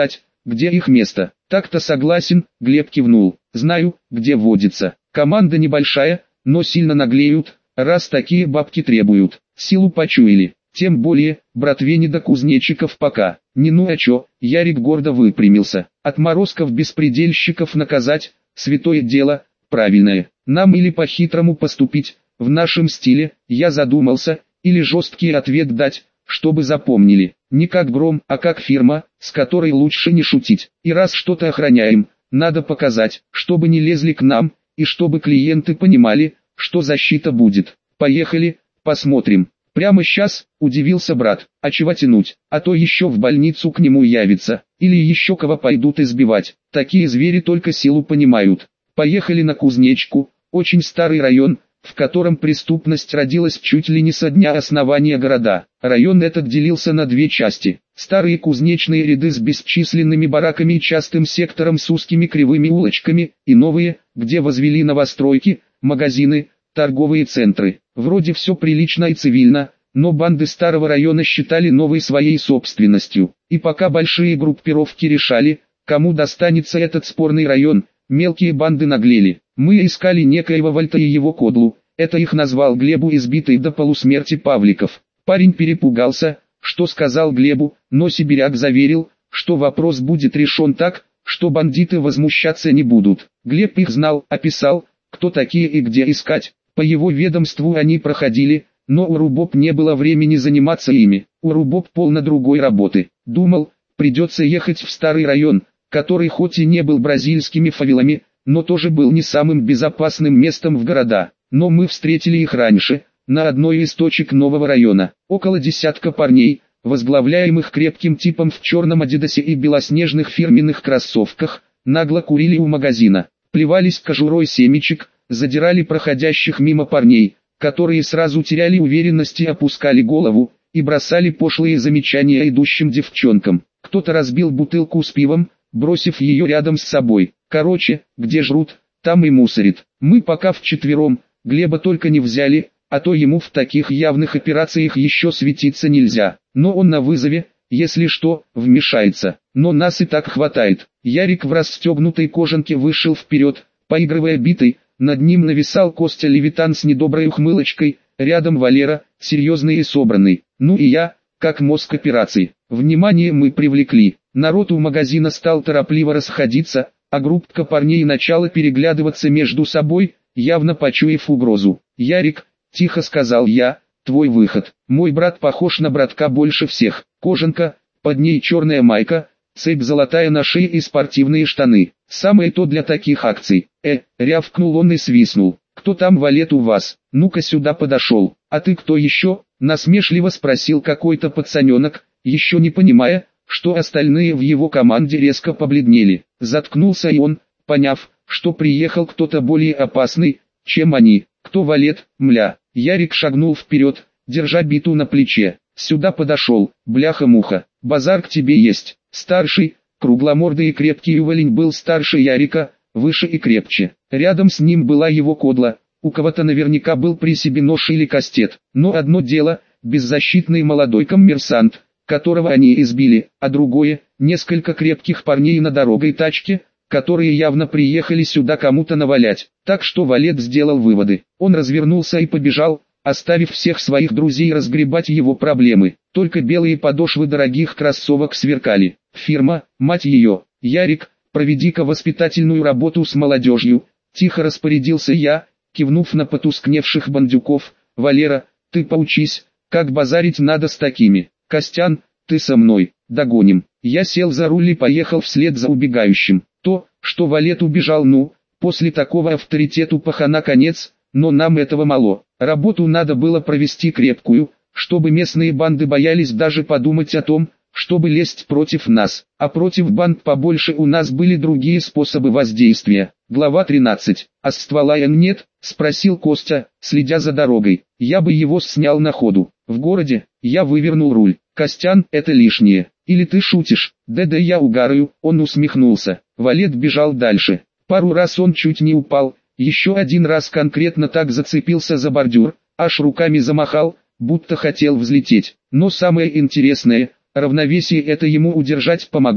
[SPEAKER 1] где их место. Так-то согласен, Глеб кивнул. Знаю, где водится. Команда небольшая, но сильно наглеют, раз такие бабки требуют. Силу почуяли. Тем более, братве не до кузнечиков пока. Не ну а чё, Ярик гордо выпрямился. Отморозков-беспредельщиков наказать, святое дело, правильное. Нам или по-хитрому поступить, в нашем стиле, я задумался, или жесткий ответ дать, чтобы запомнили. Не как Гром, а как фирма, с которой лучше не шутить. И раз что-то охраняем, надо показать, чтобы не лезли к нам, и чтобы клиенты понимали, что защита будет. Поехали, посмотрим. Прямо сейчас, удивился брат, а чего тянуть, а то еще в больницу к нему явится, или еще кого пойдут избивать. Такие звери только силу понимают. Поехали на Кузнечку, очень старый район, в котором преступность родилась чуть ли не со дня основания города. Район этот делился на две части. Старые кузнечные ряды с бесчисленными бараками и частым сектором с узкими кривыми улочками, и новые, где возвели новостройки, магазины, торговые центры. Вроде все прилично и цивильно, но банды старого района считали новой своей собственностью. И пока большие группировки решали, кому достанется этот спорный район, мелкие банды наглели. Мы искали некоего Вальта и его кодлу, это их назвал Глебу избитый до полусмерти Павликов. Парень перепугался, что сказал Глебу, но сибиряк заверил, что вопрос будет решен так, что бандиты возмущаться не будут. Глеб их знал, описал, кто такие и где искать. По его ведомству они проходили, но у Рубоп не было времени заниматься ими. У Рубоп полно другой работы. Думал, придется ехать в старый район, который хоть и не был бразильскими фавелами, но тоже был не самым безопасным местом в города. Но мы встретили их раньше, на одной из точек нового района. Около десятка парней, возглавляемых крепким типом в черном адидасе и белоснежных фирменных кроссовках, нагло курили у магазина, плевались кожурой семечек, задирали проходящих мимо парней, которые сразу теряли уверенность и опускали голову, и бросали пошлые замечания идущим девчонкам. Кто-то разбил бутылку с пивом, бросив ее рядом с собой. Короче, где жрут, там и мусорит. Мы пока вчетвером, Глеба только не взяли, а то ему в таких явных операциях еще светиться нельзя. Но он на вызове, если что, вмешается. Но нас и так хватает. Ярик в расстегнутой кожанке вышел вперед, поигрывая битой. Над ним нависал Костя Левитан с недоброй ухмылочкой, рядом Валера, серьезный и собранный. Ну и я, как мозг операции. Внимание мы привлекли. Народ у магазина стал торопливо расходиться, а группка парней начала переглядываться между собой, явно почуяв угрозу. «Ярик», — тихо сказал я, — «твой выход. Мой брат похож на братка больше всех. Кожанка, под ней черная майка, цепь золотая на шее и спортивные штаны. Самое то для таких акций». Рявкнул он и свистнул. «Кто там валет у вас? Ну-ка сюда подошел». «А ты кто еще?» — насмешливо спросил какой-то пацаненок, еще не понимая, что остальные в его команде резко побледнели. Заткнулся и он, поняв, что приехал кто-то более опасный, чем они. «Кто валет, мля?» Ярик шагнул вперед, держа биту на плече. «Сюда подошел, бляха-муха, базар к тебе есть». Старший, кругломордый и крепкий уволень был старше Ярика, выше и крепче. Рядом с ним была его кодла, у кого-то наверняка был при себе нож или кастет. Но одно дело, беззащитный молодой коммерсант, которого они избили, а другое, несколько крепких парней на дорогой тачке, которые явно приехали сюда кому-то навалять. Так что валет сделал выводы. Он развернулся и побежал, оставив всех своих друзей разгребать его проблемы. Только белые подошвы дорогих кроссовок сверкали. «Фирма, мать ее, Ярик, проведи-ка воспитательную работу с молодежью», — тихо распорядился я, кивнув на потускневших бандюков. «Валера, ты поучись, как базарить надо с такими. Костян, ты со мной, догоним». Я сел за руль и поехал вслед за убегающим. То, что валет убежал, после такого авторитету пахана конец, но нам этого мало. Работу надо было провести крепкую, чтобы местные банды боялись даже подумать о том, чтобы лезть против нас. А против банд побольше у нас были другие способы воздействия. Глава 13. «А ствола нет?» — спросил Костя, следя за дорогой. «Я бы его снял на ходу. В городе». Я вывернул руль. «Костян, это лишнее. Или ты шутишь?» «Да я угараю», — он усмехнулся. Валет бежал дальше. Пару раз он чуть не упал, еще один раз конкретно так зацепился за бордюр, аж руками замахал, будто хотел взлететь. Но самое интересное, равновесие это ему удержать помогло,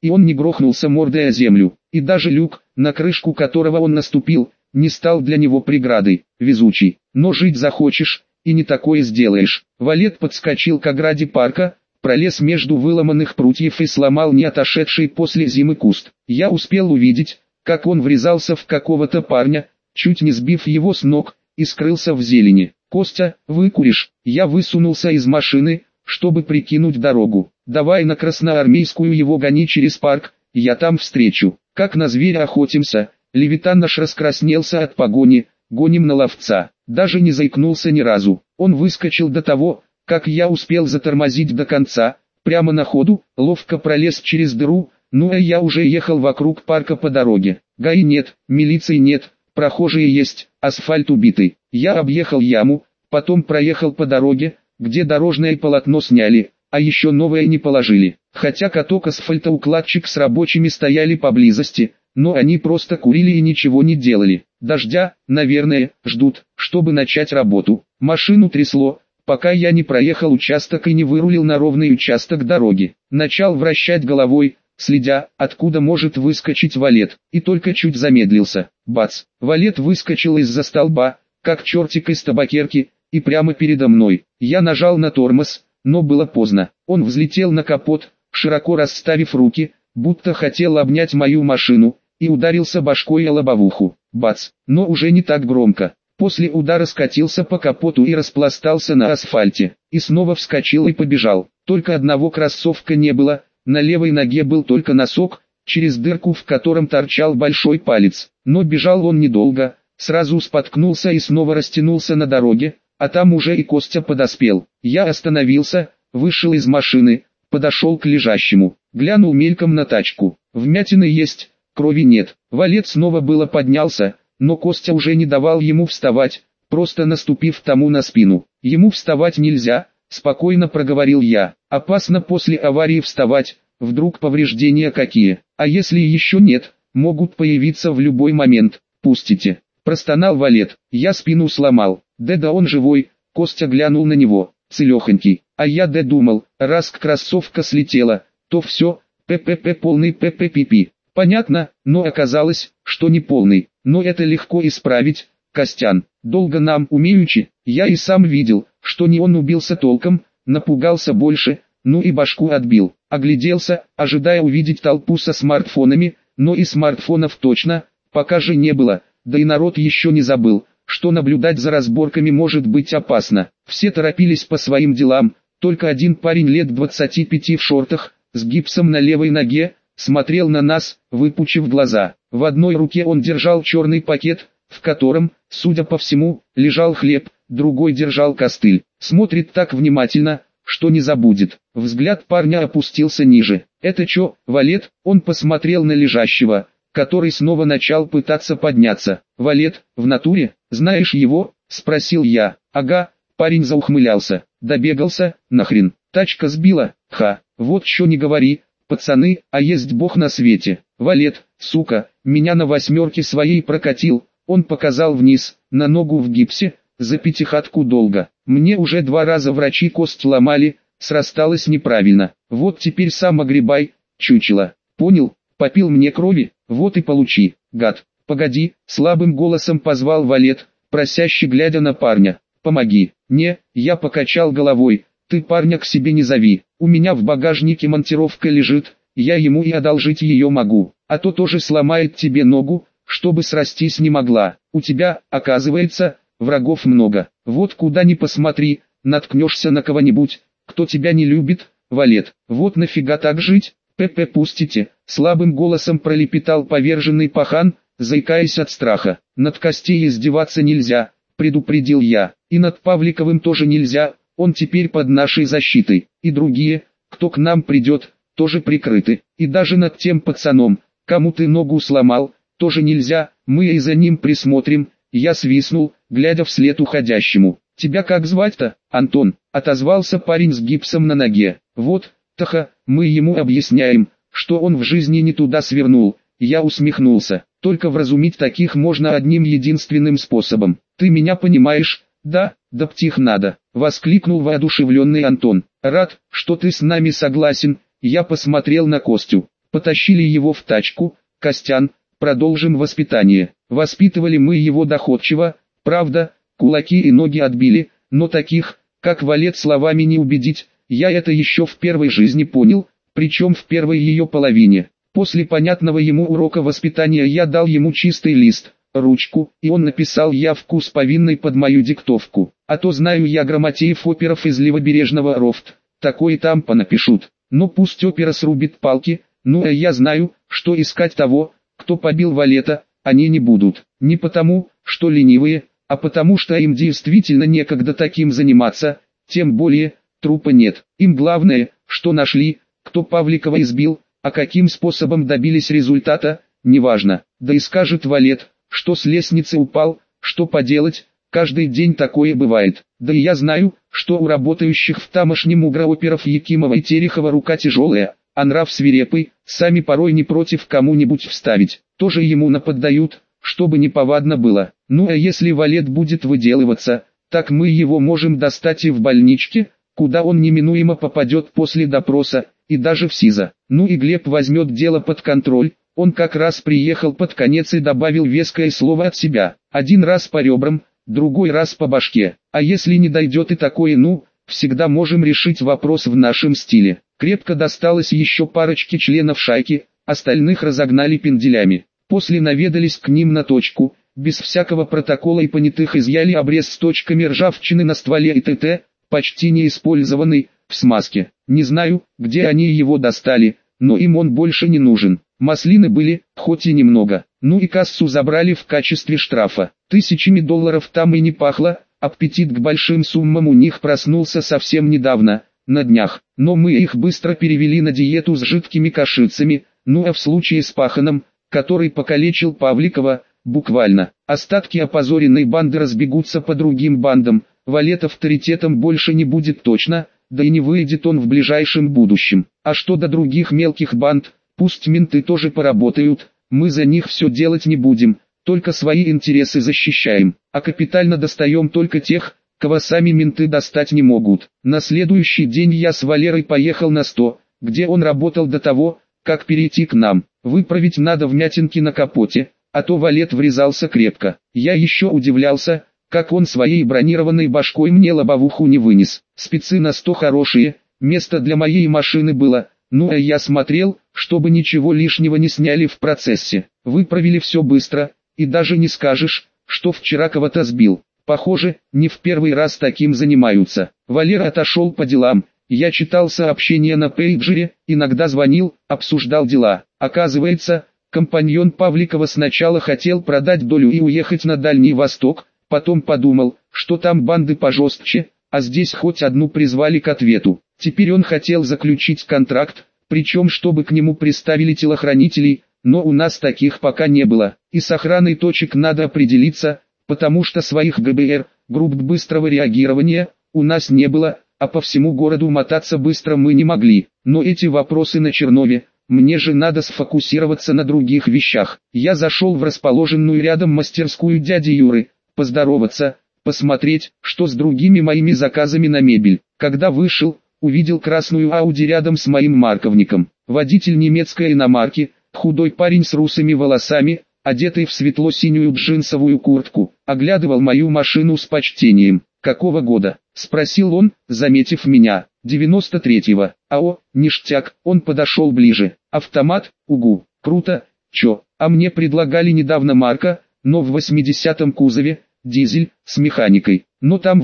[SPEAKER 1] и он не грохнулся мордой о землю, и даже люк, на крышку которого он наступил, не стал для него преградой. Везучий, но жить захочешь, и не такое сделаешь. Валет подскочил к ограде парка, пролез между выломанных прутьев и сломал не отошедший после зимы куст. Я успел увидеть, как он врезался в какого-то парня, чуть не сбив его с ног, и скрылся в зелени. «Костя, выкуришь?» Я высунулся из машины, чтобы прикинуть дорогу. «Давай на Красноармейскую его гони через парк, я там встречу. Как на зверя охотимся». Левитан наш раскраснелся от погони, гоним на ловца. Даже не заикнулся ни разу. Он выскочил до того, как я успел затормозить до конца, прямо на ходу, ловко пролез через дыру, ну а я уже ехал вокруг парка по дороге. ГАИ нет, милиции нет, прохожие есть, асфальт убитый. Я объехал яму, потом проехал по дороге, где дорожное полотно сняли, а еще новое не положили. Хотя каток-асфальтоукладчик с рабочими стояли поблизости, но они просто курили и ничего не делали. Дождя, наверное, ждут, чтобы начать работу. Машину трясло, пока я не проехал участок и не вырулил на ровный участок дороги. Начал вращать головой, следя, откуда может выскочить Валет, и только чуть замедлился. Бац! Валет выскочил из-за столба, как чертик из табакерки, и прямо передо мной. Я нажал на тормоз, но было поздно. Он взлетел на капот, широко расставив руки, будто хотел обнять мою машину, и ударился башкой о лобовуху. Бац! Но уже не так громко. После удара скатился по капоту и распластался на асфальте. И снова вскочил и побежал. Только одного кроссовка не было, на левой ноге был только носок, через дырку в котором торчал большой палец. Но бежал он недолго, сразу споткнулся и снова растянулся на дороге, а там уже и Костя подоспел. Я остановился, вышел из машины, подошел к лежащему, глянул мельком на тачку. Вмятины есть, крови нет. Валет снова было поднялся, но Костя уже не давал ему вставать, просто наступив тому на спину. «Ему вставать нельзя», — спокойно проговорил я. «Опасно после аварии вставать, вдруг повреждения какие, а если еще нет, могут появиться в любой момент, пустите». Простонал Валет. «Я спину сломал». «Да он живой», — Костя глянул на него, целехонький. А я думал, раз кроссовка слетела, то все, ППП полный ПППП. Понятно, но оказалось, что не полный. Но это легко исправить, Костян. Долго нам умеючи, я и сам видел, что не он убился толком, напугался больше, ну и башку отбил. Огляделся, ожидая увидеть толпу со смартфонами, но и смартфонов точно, пока же не было, да и народ еще не забыл, что наблюдать за разборками может быть опасно. Все торопились по своим делам, только один парень лет 25 в шортах, с гипсом на левой ноге, смотрел на нас, выпучив глаза. В одной руке он держал черный пакет, в котором, судя по всему, лежал хлеб, другой держал костыль. Смотрит так внимательно, что не забудет. Взгляд парня опустился ниже. «Это чё, Валет?» Он посмотрел на лежащего, который снова начал пытаться подняться. «Валет, в натуре? Знаешь его?» — спросил я. «Ага», — парень заухмылялся. «Добегался, нахрен. Тачка сбила, ха. Вот чё не говори, пацаны, а есть Бог на свете. Валет, сука, меня на восьмерке своей прокатил». Он показал вниз, на ногу в гипсе, за пятихатку долго. Мне уже 2 раза врачи кость ломали, срасталось неправильно. Вот теперь сам огребай, чучело. Понял? Попил мне крови, вот и получи, гад. Погоди, слабым голосом позвал Валет, просяще глядя на парня. Помоги. Не, я покачал головой. Ты парня к себе не зови. У меня в багажнике монтировка лежит, я ему и одолжить ее могу. А то тоже сломает тебе ногу, чтобы срастись не могла. У тебя, оказывается, врагов много. Вот куда ни посмотри, наткнешься на кого-нибудь, кто тебя не любит, Валет. Вот нафига так жить? ПП пустите, слабым голосом пролепетал поверженный пахан, заикаясь от страха. Над Костей издеваться нельзя, предупредил я. И над Павликовым тоже нельзя, он теперь под нашей защитой. И другие, кто к нам придет, тоже прикрыты. И даже над тем пацаном, кому ты ногу сломал, тоже нельзя, мы и за ним присмотрим. Я свистнул, глядя вслед уходящему. «Тебя как звать-то, Антон?» — отозвался парень с гипсом на ноге. «Вот, Таха, мы ему объясняем, что он в жизни не туда свернул». Я усмехнулся. «Только вразумить таких можно одним единственным способом. Ты меня понимаешь?» «Да, да птих надо», — воскликнул воодушевленный Антон. «Рад, что ты с нами согласен». Я посмотрел на Костю. Потащили его в тачку. Костян, продолжим воспитание. Воспитывали мы его доходчиво, правда, кулаки и ноги отбили, но таких, как Валет, словами не убедить. Я это еще в первой жизни понял, причем в первой ее половине. После понятного ему урока воспитания я дал ему чистый лист, ручку, и он написал явку с повинной под мою диктовку. А то знаю я грамотеев оперов из левобережного Рофт, такое там понапишут. Но пусть опера срубит палки, ну а я знаю, что искать того, кто побил Валета, они не будут. Не потому, что ленивые, а потому что им действительно некогда таким заниматься, тем более, трупа нет. Им главное, что нашли, кто Павликова избил, а каким способом добились результата, неважно. Да и скажет Валет, что с лестницы упал, что поделать, каждый день такое бывает. Да и я знаю, что у работающих в тамошнем угрооперов Якимова и Терехова рука тяжелая, а нрав свирепый, сами порой не против кому-нибудь вставить, тоже ему наподдают, чтобы не повадно было. Ну а если Валет будет выделываться, так мы его можем достать и в больничке, куда он неминуемо попадет после допроса, и даже в СИЗО. Ну и Глеб возьмет дело под контроль, он как раз приехал под конец и добавил веское слово от себя. Один раз по ребрам, другой раз по башке. А если не дойдет и такое, ну, всегда можем решить вопрос в нашем стиле. Крепко досталось еще парочке членов шайки, остальных разогнали пенделями. После наведались к ним на точку, без всякого протокола и понятых изъяли обрез с точками ржавчины на стволе и ТТ, почти не использованный, в смазке. Не знаю, где они его достали, но им он больше не нужен. Маслины были, хоть и немного. Ну и кассу забрали в качестве штрафа. Тысячами долларов там и не пахло, аппетит к большим суммам у них проснулся совсем недавно, на днях. Но мы их быстро перевели на диету с жидкими кашицами, ну а в случае с Паханом, который покалечил Павликова, буквально. Остатки опозоренной банды разбегутся по другим бандам, Валет авторитетом больше не будет точно, да и не выйдет он в ближайшем будущем. А что до других мелких банд, пусть менты тоже поработают, мы за них все делать не будем, только свои интересы защищаем, а капитально достаем только тех, кого сами менты достать не могут. На следующий день я с Валерой поехал на 100, где он работал до того, как перейти к нам. Выправить надо вмятинки на капоте, а то Валет врезался крепко. Я еще удивлялся, как он своей бронированной башкой мне лобовуху не вынес. Спецы на 100 хорошие, место для моей машины было, ну а я смотрел, чтобы ничего лишнего не сняли в процессе. Выправили все быстро, и даже не скажешь, что вчера кого-то сбил. Похоже, не в первый раз таким занимаются. Валера отошел по делам, я читал сообщения на пейджере, иногда звонил, обсуждал дела. Оказывается, компаньон Павликова сначала хотел продать долю и уехать на Дальний Восток, потом подумал, что там банды пожестче, а здесь хоть одну призвали к ответу. Теперь он хотел заключить контракт, причем чтобы к нему приставили телохранителей, но у нас таких пока не было. И с охраной точек надо определиться, потому что своих ГБР, групп быстрого реагирования, у нас не было, а по всему городу мотаться быстро мы не могли. Но эти вопросы на Чернове, мне же надо сфокусироваться на других вещах. Я зашел в расположенную рядом мастерскую дяди Юры, поздороваться, посмотреть, что с другими моими заказами на мебель. Когда вышел, увидел красную Ауди рядом с моим марковником. Водитель немецкой иномарки, худой парень с русыми волосами, одетый в светло-синюю джинсовую куртку, оглядывал мою машину с почтением. «Какого года?» – спросил он, заметив меня. «93-го». «Ао, ништяк». Он подошел ближе. «Автомат? Угу. Круто. Чё? А мне предлагали недавно марка, но в 80-м кузове, дизель, с механикой. Но там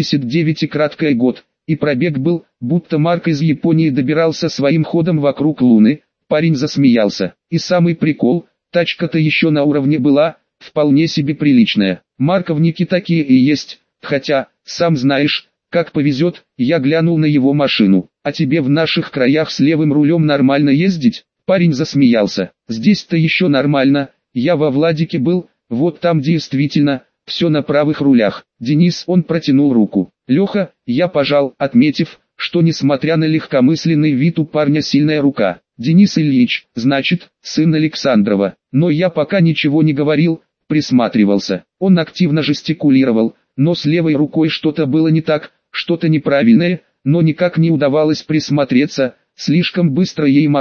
[SPEAKER 1] 89 и краткий год, и пробег был, будто Марк из Японии добирался своим ходом вокруг Луны». Парень засмеялся. И самый прикол, тачка-то еще на уровне была, вполне себе приличная. Марковники такие и есть, хотя, сам знаешь, как повезет. Я глянул на его машину. «А тебе в наших краях с левым рулем нормально ездить?» Парень засмеялся. «Здесь-то еще нормально, я во Владике был, вот там действительно, все на правых рулях». Денис, он протянул руку. «Леха», я пожал, отметив, что несмотря на легкомысленный вид у парня сильная рука. «Денис Ильич, значит, сын Александрова». Но я пока ничего не говорил, присматривался. Он активно жестикулировал, но с левой рукой что-то было не так, что-то неправильное, но никак не удавалось присмотреться, слишком быстро ей махал.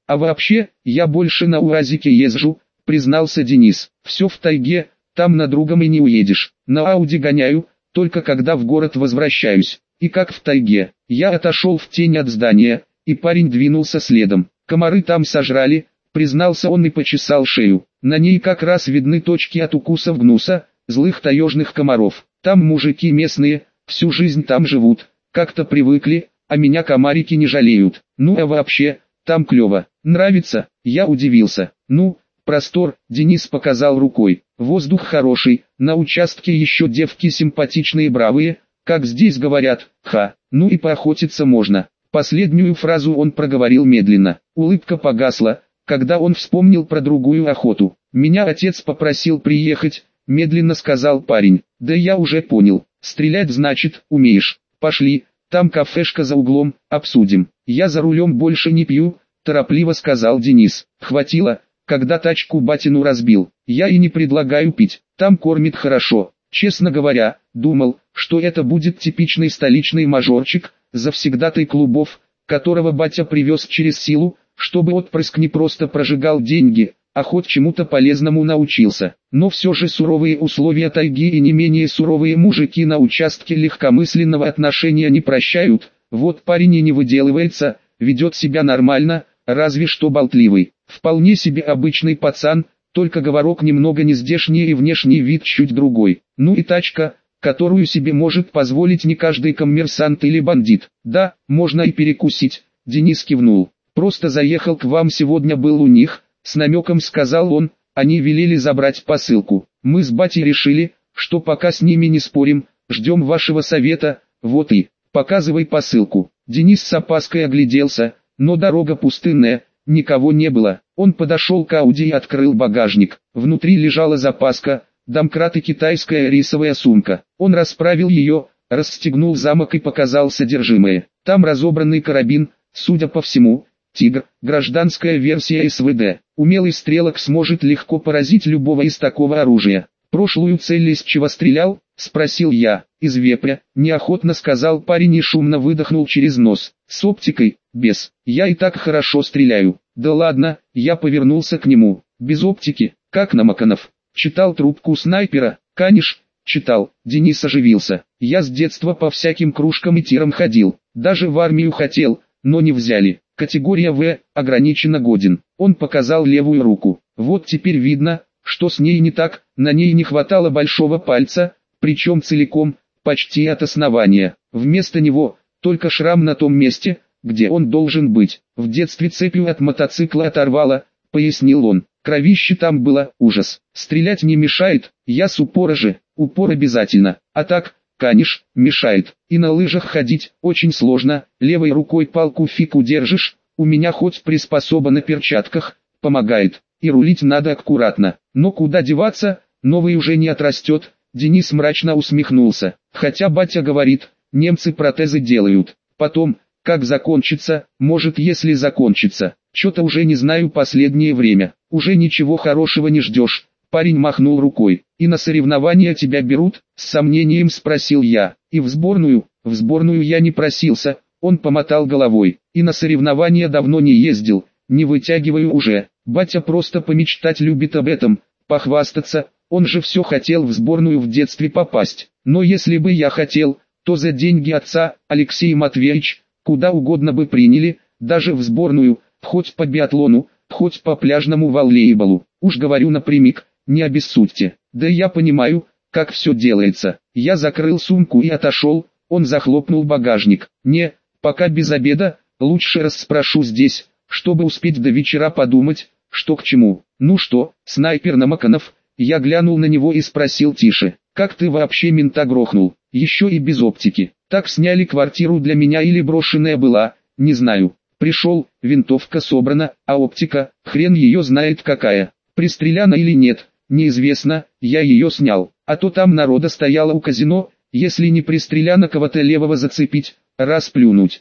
[SPEAKER 1] А вообще, я больше на УАЗике езжу, признался Денис. Все в тайге, там на другом и не уедешь. На Ауди гоняю, только когда в город возвращаюсь. И как в тайге. Я отошел в тень от здания, и парень двинулся следом. Комары там сожрали, признался он и почесал шею. На ней как раз видны точки от укусов гнуса, злых таежных комаров. Там мужики местные, всю жизнь там живут, как-то привыкли, а меня комарики не жалеют. Ну а вообще, там клево. Нравится? Я удивился. Ну, простор, Денис показал рукой. Воздух хороший, на участке еще девки симпатичные бравые, как здесь говорят, ну и поохотиться можно. Последнюю фразу он проговорил медленно. Улыбка погасла, когда он вспомнил про другую охоту. «Меня отец попросил приехать», — медленно сказал парень. «Да я уже понял. Стрелять значит, умеешь. Пошли, там кафешка за углом, обсудим». «Я за рулем больше не пью», — торопливо сказал Денис. «Хватило, когда тачку батину разбил. Я и не предлагаю пить, там кормит хорошо». Честно говоря, думал, что это будет типичный столичный мажорчик, завсегдатай клубов, которого батя привез через силу, чтобы отпрыск не просто прожигал деньги, а хоть чему-то полезному научился. Но все же суровые условия тайги и не менее суровые мужики на участке легкомысленного отношения не прощают. Вот парень и не выделывается, ведет себя нормально, разве что болтливый. Вполне себе обычный пацан, только говорок немного нездешний и внешний вид чуть другой. Ну и тачка, которую себе может позволить не каждый коммерсант или бандит. Да, можно и перекусить, Денис кивнул. Просто заехал к вам сегодня, был у них, с намеком сказал он, они велели забрать посылку. Мы с батей решили, что пока с ними не спорим, ждем вашего совета, вот и, показывай посылку. Денис с опаской огляделся, но дорога пустынная, никого не было. Он подошел к Ауди и открыл багажник. Внутри лежала запаска, домкрат и китайская рисовая сумка. Он расправил ее, расстегнул замок и показал содержимое. Там разобранный карабин, судя по всему, «Тигр», гражданская версия СВД. Умелый стрелок сможет легко поразить любого из такого оружия. «Прошлую цель из чего стрелял?» — спросил я. «Из вепря», — неохотно сказал парень и шумно выдохнул через нос. «С оптикой?» «Без. Я и так хорошо стреляю». «Да ладно», — я повернулся к нему. «Без оптики, как Намаканов. Читал трубку снайпера?» «Каниш, читал». Денис оживился. «Я с детства по всяким кружкам и тирам ходил. Даже в армию хотел, но не взяли. Категория В, ограниченно годен». Он показал левую руку. «Вот теперь видно, что с ней не так, на ней не хватало большого пальца, причем целиком, почти от основания. Вместо него, только шрам на том месте, где он должен быть. В детстве цепью от мотоцикла оторвало», — пояснил он. «Кровище там было, ужас. Стрелять не мешает, я с упора же, упор обязательно. А так, каниш, мешает. И на лыжах ходить очень сложно, левой рукой палку фиг удержишь, у меня хоть приспособа на перчатках, помогает. И рулить надо аккуратно. Но куда деваться, новый уже не отрастет». Денис мрачно усмехнулся. «Хотя батя говорит, немцы протезы делают. Потом, как закончится, может если закончится. Что-то уже не знаю последнее время. Уже ничего хорошего не ждешь». Парень махнул рукой. «И на соревнования тебя берут?» — с сомнением спросил я. «И в сборную?» «В сборную я не просился», — он помотал головой. «И на соревнования давно не ездил, не вытягиваю уже. Батя просто помечтать любит об этом, похвастаться, он же все хотел в сборную в детстве попасть. Но если бы я хотел, то за деньги отца, Алексей Матвеевич, куда угодно бы приняли, даже в сборную, хоть по биатлону, хоть по пляжному волейболу. Уж говорю напрямик, не обессудьте. Да я понимаю, как все делается». Я закрыл сумку и отошел, он захлопнул багажник. «Не, пока без обеда, лучше расспрошу здесь, чтобы успеть до вечера подумать, что к чему». «Ну что, снайпер Намаканов?» Я глянул на него и спросил тише. «Как ты вообще мента грохнул? Еще и без оптики. Так сняли квартиру для меня или брошенная была, не знаю. Пришел, винтовка собрана, а оптика, хрен ее знает какая. Пристреляна или нет, неизвестно, я ее снял. А то там народа стояло у казино, если не пристреляна кого-то левого зацепить, расплюнуть.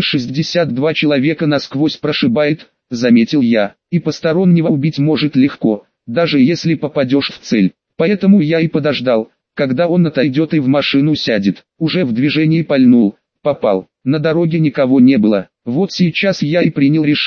[SPEAKER 1] 7,62 человека насквозь прошибает», — заметил я. «И постороннего убить может легко, даже если попадешь в цель. Поэтому я и подождал, когда он отойдет и в машину сядет. Уже в движении пальнул, попал. На дороге никого не было. Вот сейчас я и принял решение.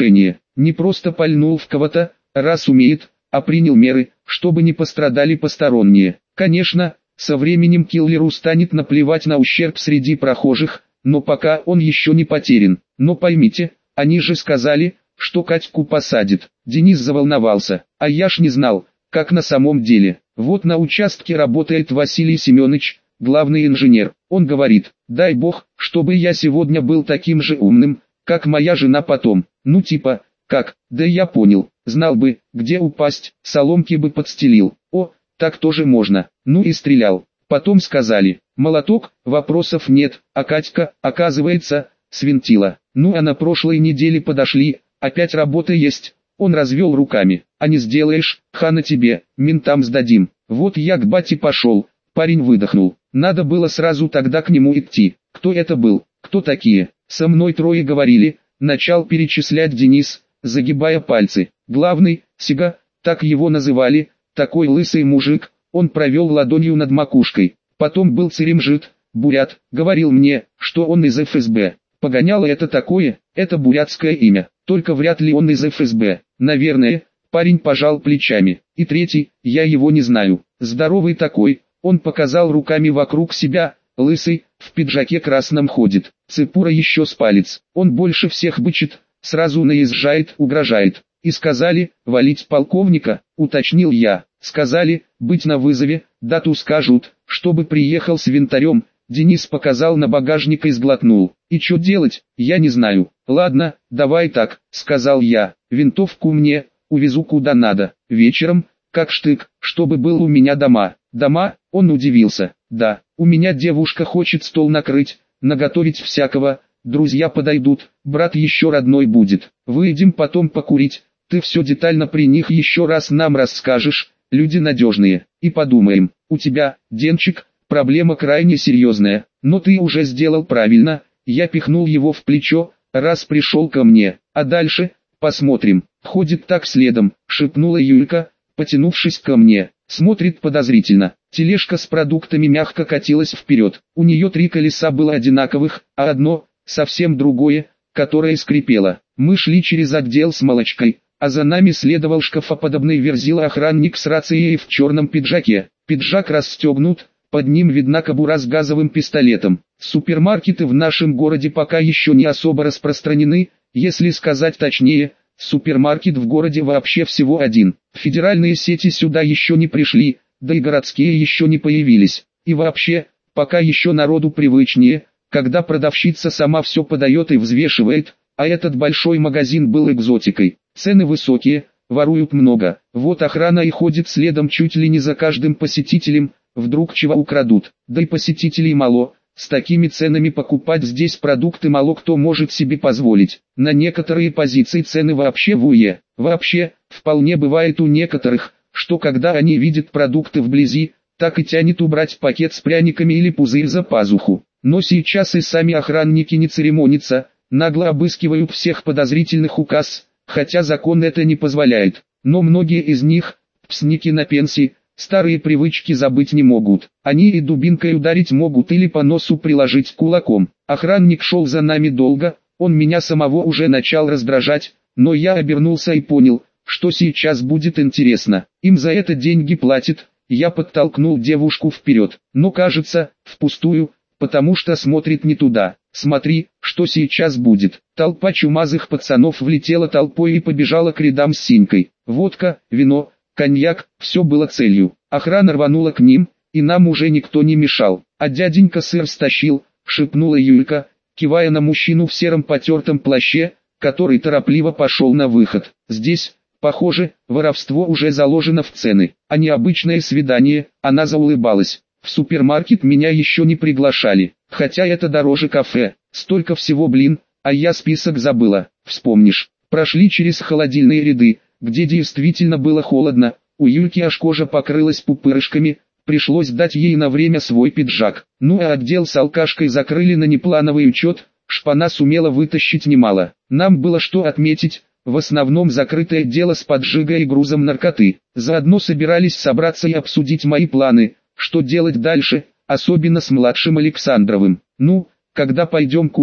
[SPEAKER 1] Не просто пальнул в кого-то, раз умеет, а принял меры, чтобы не пострадали посторонние. Конечно, со временем киллеру станет наплевать на ущерб среди прохожих, но пока он еще не потерян. Но поймите, они же сказали, что Катьку посадят. Денис заволновался, а я ж не знал, как на самом деле. Вот на участке работает Василий Семенович, главный инженер. Он говорит, дай бог, чтобы я сегодня был таким же умным, как моя жена потом. Ну типа, как, да я понял, знал бы, где упасть, соломки бы подстелил. О, так тоже можно. Ну и стрелял. Потом сказали, молоток, вопросов нет, а Катька, оказывается, свинтила. Ну а на прошлой неделе подошли, опять работа есть. Он развел руками, а не сделаешь, хана тебе, ментам сдадим. Вот я к бате пошел, парень выдохнул. Надо было сразу тогда к нему идти. Кто это был, кто такие? Со мной трое говорили, начал перечислять Денис, загибая пальцы. Главный, Сига, так его называли, такой лысый мужик, он провел ладонью над макушкой. Потом был Церемжит, бурят, говорил мне, что он из ФСБ. Погоняло это такое, это бурятское имя, только вряд ли он из ФСБ. Наверное, парень пожал плечами. И третий, я его не знаю, здоровый такой, он показал руками вокруг себя, лысый, в пиджаке красном ходит, цепура еще с палец, он больше всех бычит, сразу наезжает, угрожает. И сказали, валить полковника, уточнил я, сказали, быть на вызове, дату скажут, чтобы приехал с винтарем. Денис показал на багажник и сглотнул. И что делать, я не знаю. Ладно, давай так, сказал я, винтовку мне, увезу куда надо, вечером, как штык, чтобы был у меня дома. Дома, он удивился, да, у меня девушка хочет стол накрыть, наготовить всякого, друзья подойдут, брат еще родной будет, выйдем потом покурить, ты все детально при них еще раз нам расскажешь, люди надежные, и подумаем, у тебя, Денчик, проблема крайне серьезная, но ты уже сделал правильно, я пихнул его в плечо, раз пришел ко мне, а дальше, посмотрим, ходит так следом, шепнула Юлька, потянувшись ко мне, смотрит подозрительно, тележка с продуктами мягко катилась вперед, у нее 3 колеса было одинаковых, а одно, совсем другое, которое скрипело, мы шли через отдел с молочкой, а за нами следовал шкафоподобный верзила охранник с рацией в черном пиджаке, пиджак расстегнут, под ним видна кобура с газовым пистолетом. Супермаркеты в нашем городе пока еще не особо распространены, если сказать точнее, супермаркет в городе вообще всего один. Федеральные сети сюда еще не пришли, да и городские еще не появились. И вообще, пока еще народу привычнее, когда продавщица сама все подает и взвешивает, а этот большой магазин был экзотикой. Цены высокие, воруют много, вот охрана и ходит следом чуть ли не за каждым посетителем, вдруг чего украдут, да и посетителей мало, с такими ценами покупать здесь продукты мало кто может себе позволить. На некоторые позиции цены вообще в УЕ. Вообще, вполне бывает у некоторых, что когда они видят продукты вблизи, так и тянет убрать пакет с пряниками или пузырь за пазуху. Но сейчас и сами охранники не церемонятся, нагло обыскивают всех подозрительных у касс, хотя закон это не позволяет. Но многие из них, псники на пенсии, старые привычки забыть не могут. Они и дубинкой ударить могут или по носу приложить кулаком. Охранник шел за нами долго, он меня самого уже начал раздражать, но я обернулся и понял, что сейчас будет интересно. Им за это деньги платят. Я подтолкнул девушку вперед, но кажется, впустую, потому что смотрит не туда. Смотри, что сейчас будет. Толпа чумазых пацанов влетела толпой и побежала к рядам с синькой. Водка, вино, коньяк, все было целью. Охрана рванула к ним, и нам уже никто не мешал. А дяденька сыр стащил, шепнула Юлька, кивая на мужчину в сером потертом плаще, который торопливо пошел на выход. Здесь, похоже, воровство уже заложено в цены, а не обычное свидание. Она заулыбалась. В супермаркет меня еще не приглашали, хотя это дороже кафе, столько всего блин, а я список забыла, вспомнишь. Прошли через холодильные ряды, где действительно было холодно, у Юльки аж кожа покрылась пупырышками, пришлось дать ей на время свой пиджак. Ну а отдел с алкашкой закрыли на неплановый учет, шпана сумела вытащить немало. Нам было что отметить, в основном закрытое дело с поджигой и грузом наркоты. Заодно собирались собраться и обсудить мои планы. Что делать дальше, особенно с младшим Александровым. Ну, когда пойдем курить,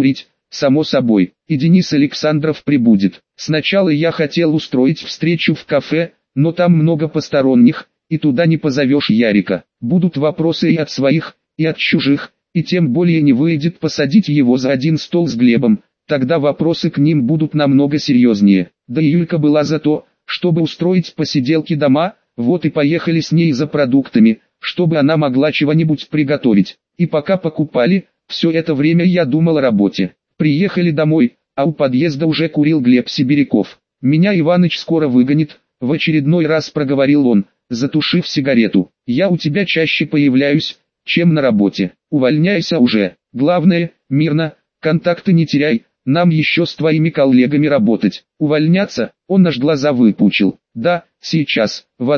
[SPEAKER 1] само собой, и Денис Александров прибудет. Сначала я хотел устроить встречу в кафе, но там много посторонних, и туда не позовешь Ярика. Будут вопросы и от своих, и от чужих, и тем более не выйдет посадить его за один стол с Глебом, тогда вопросы к ним будут намного серьезнее. Да и Юлька была за то, чтобы устроить посиделки дома, вот и поехали с ней за продуктами, чтобы она могла чего-нибудь приготовить. И пока покупали, все это время я думал о работе. Приехали домой, а у подъезда уже курил Глеб Сибиряков. «Меня Иваныч скоро выгонит», — в очередной раз проговорил он, затушив сигарету. «Я у тебя чаще появляюсь, чем на работе. Увольняйся уже. Главное, мирно, контакты не теряй, нам еще с твоими коллегами работать». Увольняться? Он аж глаза выпучил. «Да, сейчас, в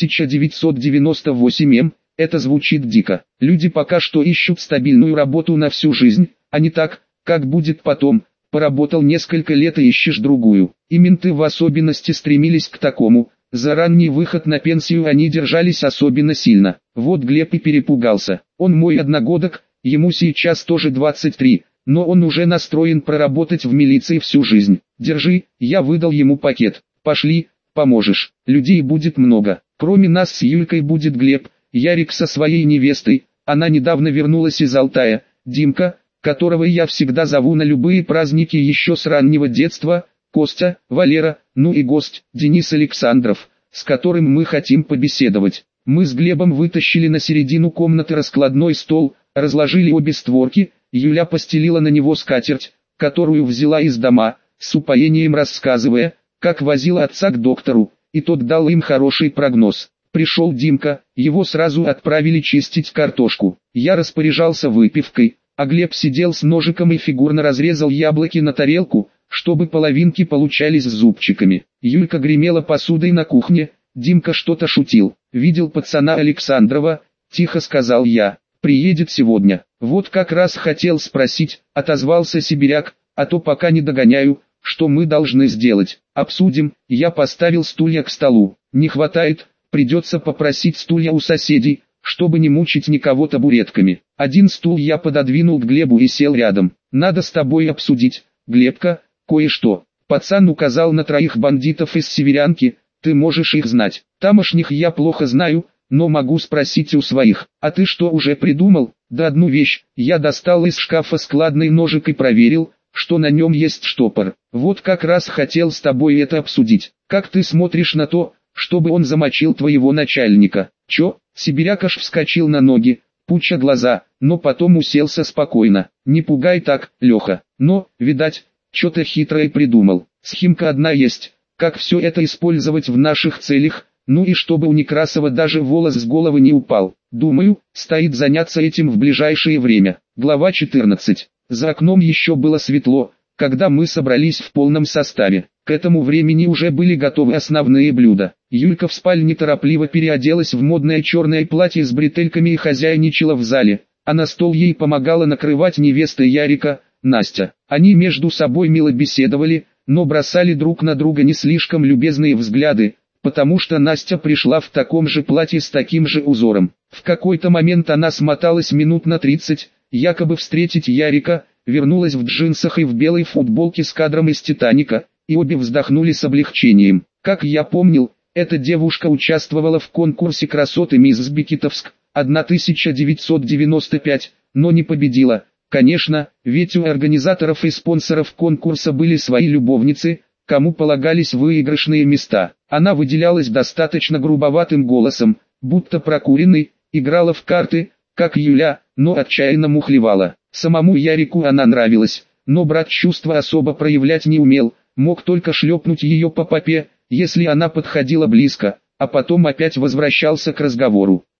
[SPEAKER 1] 1998 это звучит дико. Люди пока что ищут стабильную работу на всю жизнь, а не так, как будет потом. Поработал несколько лет и ищешь другую». И менты в особенности стремились к такому. За ранний выход на пенсию они держались особенно сильно. Вот Глеб и перепугался. Он мой одногодок, ему сейчас тоже 23, но он уже настроен проработать в милиции всю жизнь. «Держи», я выдал ему пакет. «Пошли, поможешь. Людей будет много. Кроме нас с Юлькой будет Глеб, Ярик со своей невестой, она недавно вернулась из Алтая, Димка, которого я всегда зову на любые праздники еще с раннего детства, Костя, Валера, ну и гость, Денис Александров, с которым мы хотим побеседовать». Мы с Глебом вытащили на середину комнаты раскладной стол, разложили обе створки, Юля постелила на него скатерть, которую взяла из дома, с упоением рассказывая, как возила отца к доктору, и тот дал им хороший прогноз. Пришел Димка, его сразу отправили чистить картошку. Я распоряжался выпивкой, а Глеб сидел с ножиком и фигурно разрезал яблоки на тарелку, чтобы половинки получались с зубчиками. Юлька гремела посудой на кухне, Димка что-то шутил. «Видел пацана Александрова?» – тихо сказал я. «Приедет сегодня». «Вот как раз хотел спросить», – отозвался Сибиряк, «а то пока не догоняю, что мы должны сделать. Обсудим». Я поставил стулья к столу. «Не хватает, придется попросить стулья у соседей, чтобы не мучить никого табуретками». Один стул я пододвинул к Глебу и сел рядом. «Надо с тобой обсудить, Глебка, кое-что». Пацан указал на 3 бандитов из Северянки. «Ты можешь их знать. Тамошних я плохо знаю, но могу спросить у своих. А ты что уже придумал?» «Да одну вещь». Я достал из шкафа складный ножик и проверил, что на нем есть штопор. «Вот как раз хотел с тобой это обсудить. Как ты смотришь на то, чтобы он замочил твоего начальника?» «Чё?» Сибиряк аж вскочил на ноги, пуча глаза, но потом уселся спокойно. «Не пугай так, Леха. Но, видать, чё-то хитрое придумал. Схемка одна есть. Как все это использовать в наших целях, ну и чтобы у Некрасова даже волос с головы не упал. Думаю, стоит заняться этим в ближайшее время». Глава 14. За окном еще было светло, когда мы собрались в полном составе. К этому времени уже были готовы основные блюда. Юлька в спальне торопливо переоделась в модное черное платье с бретельками и хозяйничала в зале, а на стол ей помогала накрывать невеста Ярика, Настя. Они между собой мило беседовали, но бросали друг на друга не слишком любезные взгляды, потому что Настя пришла в таком же платье с таким же узором. В какой-то момент она смоталась минут на 30, якобы встретить Ярика, вернулась в джинсах и в белой футболке с кадром из «Титаника», и обе вздохнули с облегчением. Как я помнил, эта девушка участвовала в конкурсе красоты «Мисс Бекетовск» 1995, но не победила. Конечно, ведь у организаторов и спонсоров конкурса были свои любовницы, кому полагались выигрышные места. Она выделялась достаточно грубоватым голосом, будто прокуренной, играла в карты, как Юля, но отчаянно мухлевала. Самому Ярику она нравилась, но брат чувства особо проявлять не умел, мог только шлепнуть ее по попе, если она подходила близко, а потом опять возвращался к разговору.